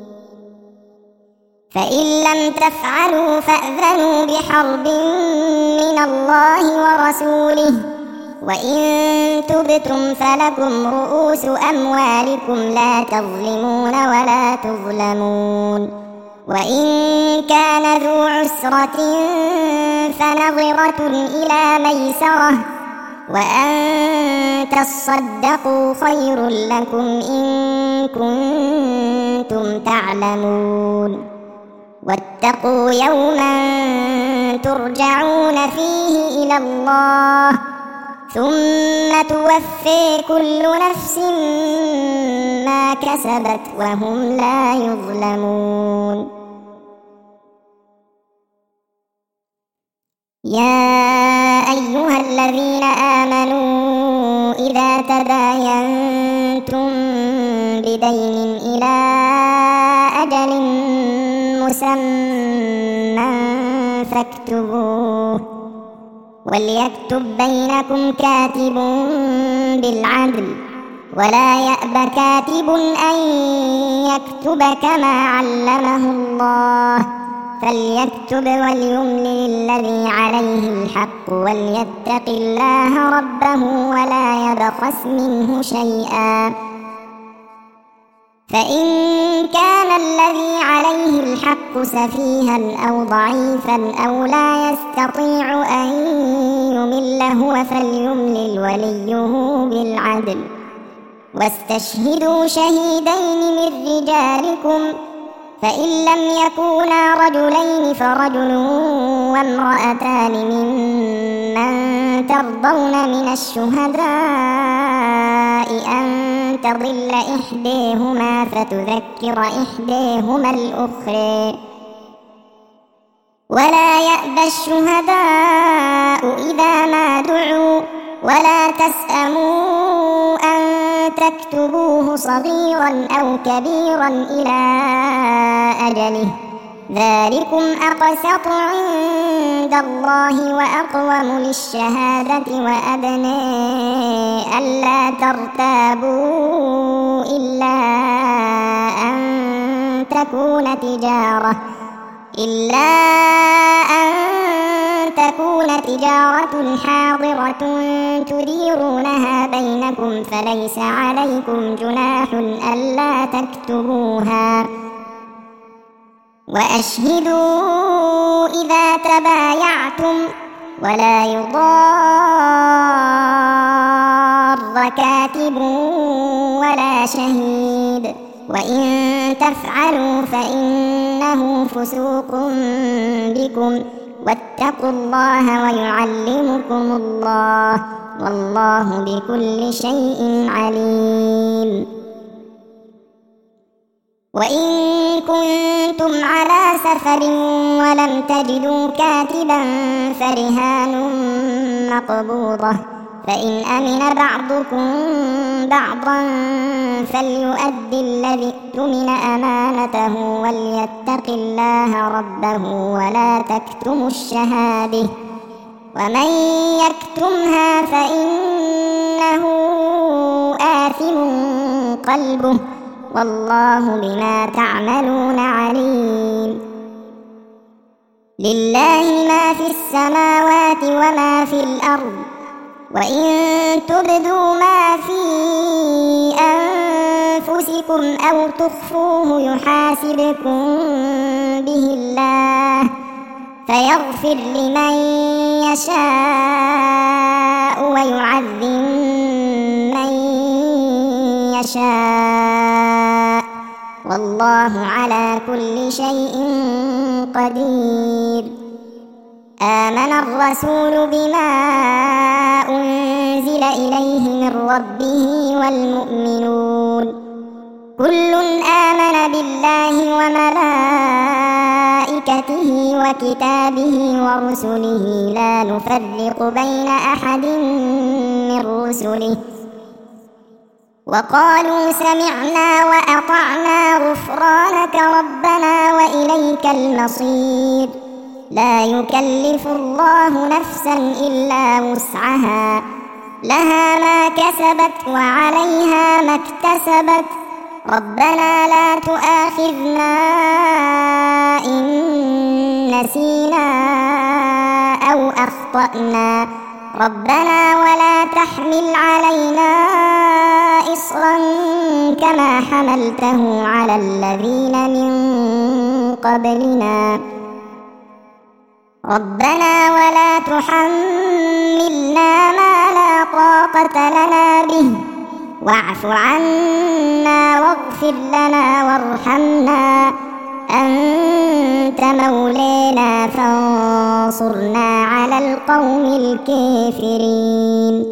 فإن لم تفعلوا فأذنوا بحرب من الله ورسوله، وإن تبتم فلكم رؤوس أموالكم لا تظلمون ولا تظلمون، وإن كان ذو عسرة فنظرة إلى ميسرة، وأن تصدقوا خير لكم إن كنتم تعلمون. واتقوا يوما ترجعون فيه إلى الله ثم توفي كل نفس ما كسبت وهم لا يظلمون. يا أيها الذين آمنوا إذا تداينتم بدين إلى أجل مسمى فاكتبوه، وليكتب بينكم كاتب بالعدل ولا يأب كاتب أن يكتب كما علمه الله، فليكتب وليملل الذي عليه الحق وليتق الله ربه ولا يبخس منه شيئا، فإن كان الذي عليه الحق سفيها أو ضعيفا أو لا يستطيع أن يمل هو فليملل وليه بالعدل، واستشهدوا شهيدين من رجالكم، فإن لم يكونا رجلين فرجل وامرأتان ممن ترضون من الشهداء أن تضل إحداهما فتذكر إحداهما الأخرى، ولا يأبى الشهداء إذا ما دعوا، ولا تسأموا أن تكتبوه صغيرا أو كبيرا إلى أجله، ذلكم أقسط عند الله وأقوم للشهادة وأدنى ألا ترتابوا إلا أن تكون تجارة إلا أن تكون تجارة حاضرة تديرونها بينكم فليس عليكم جناح ألا تكتبوها، وأشهدوا إذا تبايعتم، ولا يضار كاتب ولا شهيد، وإن تفعلوا فإنه فسوق بكم، واتقوا الله ويعلمكم الله، والله بكل شيء عليم. وإن كنتم على سفر ولم تجدوا كاتبا فرهان مقبوضة، فإن أمن بعضكم بعضا فليؤدي الذي اؤتمن أمانته وليتق الله ربه ولا تكتموا الشهادة، ومن يكتمها فإنه آثم قلبه والله بما تعملون عليم. لله ما في السماوات وما في الأرض وإن تبدوا ما في أنفسكم أو تخفوه يحاسبكم به الله فيغفر لمن يشاء ويعذب من يشاء والله على كل شيء قدير. آمن الرسول بما أنزل إليه من ربه والمؤمنون كل آمن بالله وملائكته وكتابه ورسله لا نفرق بين أحد من رسله وقالوا سمعنا وأطعنا غفرانك ربنا وإليك المصير. لا يكلف الله نفسا إلا وسعها لها ما كسبت وعليها ما اكتسبت ربنا لا تؤاخذنا إن نسينا أو أخطأنا ربنا ولا تحمل علينا إصرا كما حملته على الذين من قبلنا ربنا ولا تحملنا ما لا طاقة لنا به واعف عنا واغفر لنا وارحمنا أنت مولانا فانصرنا على القوم الكافرين.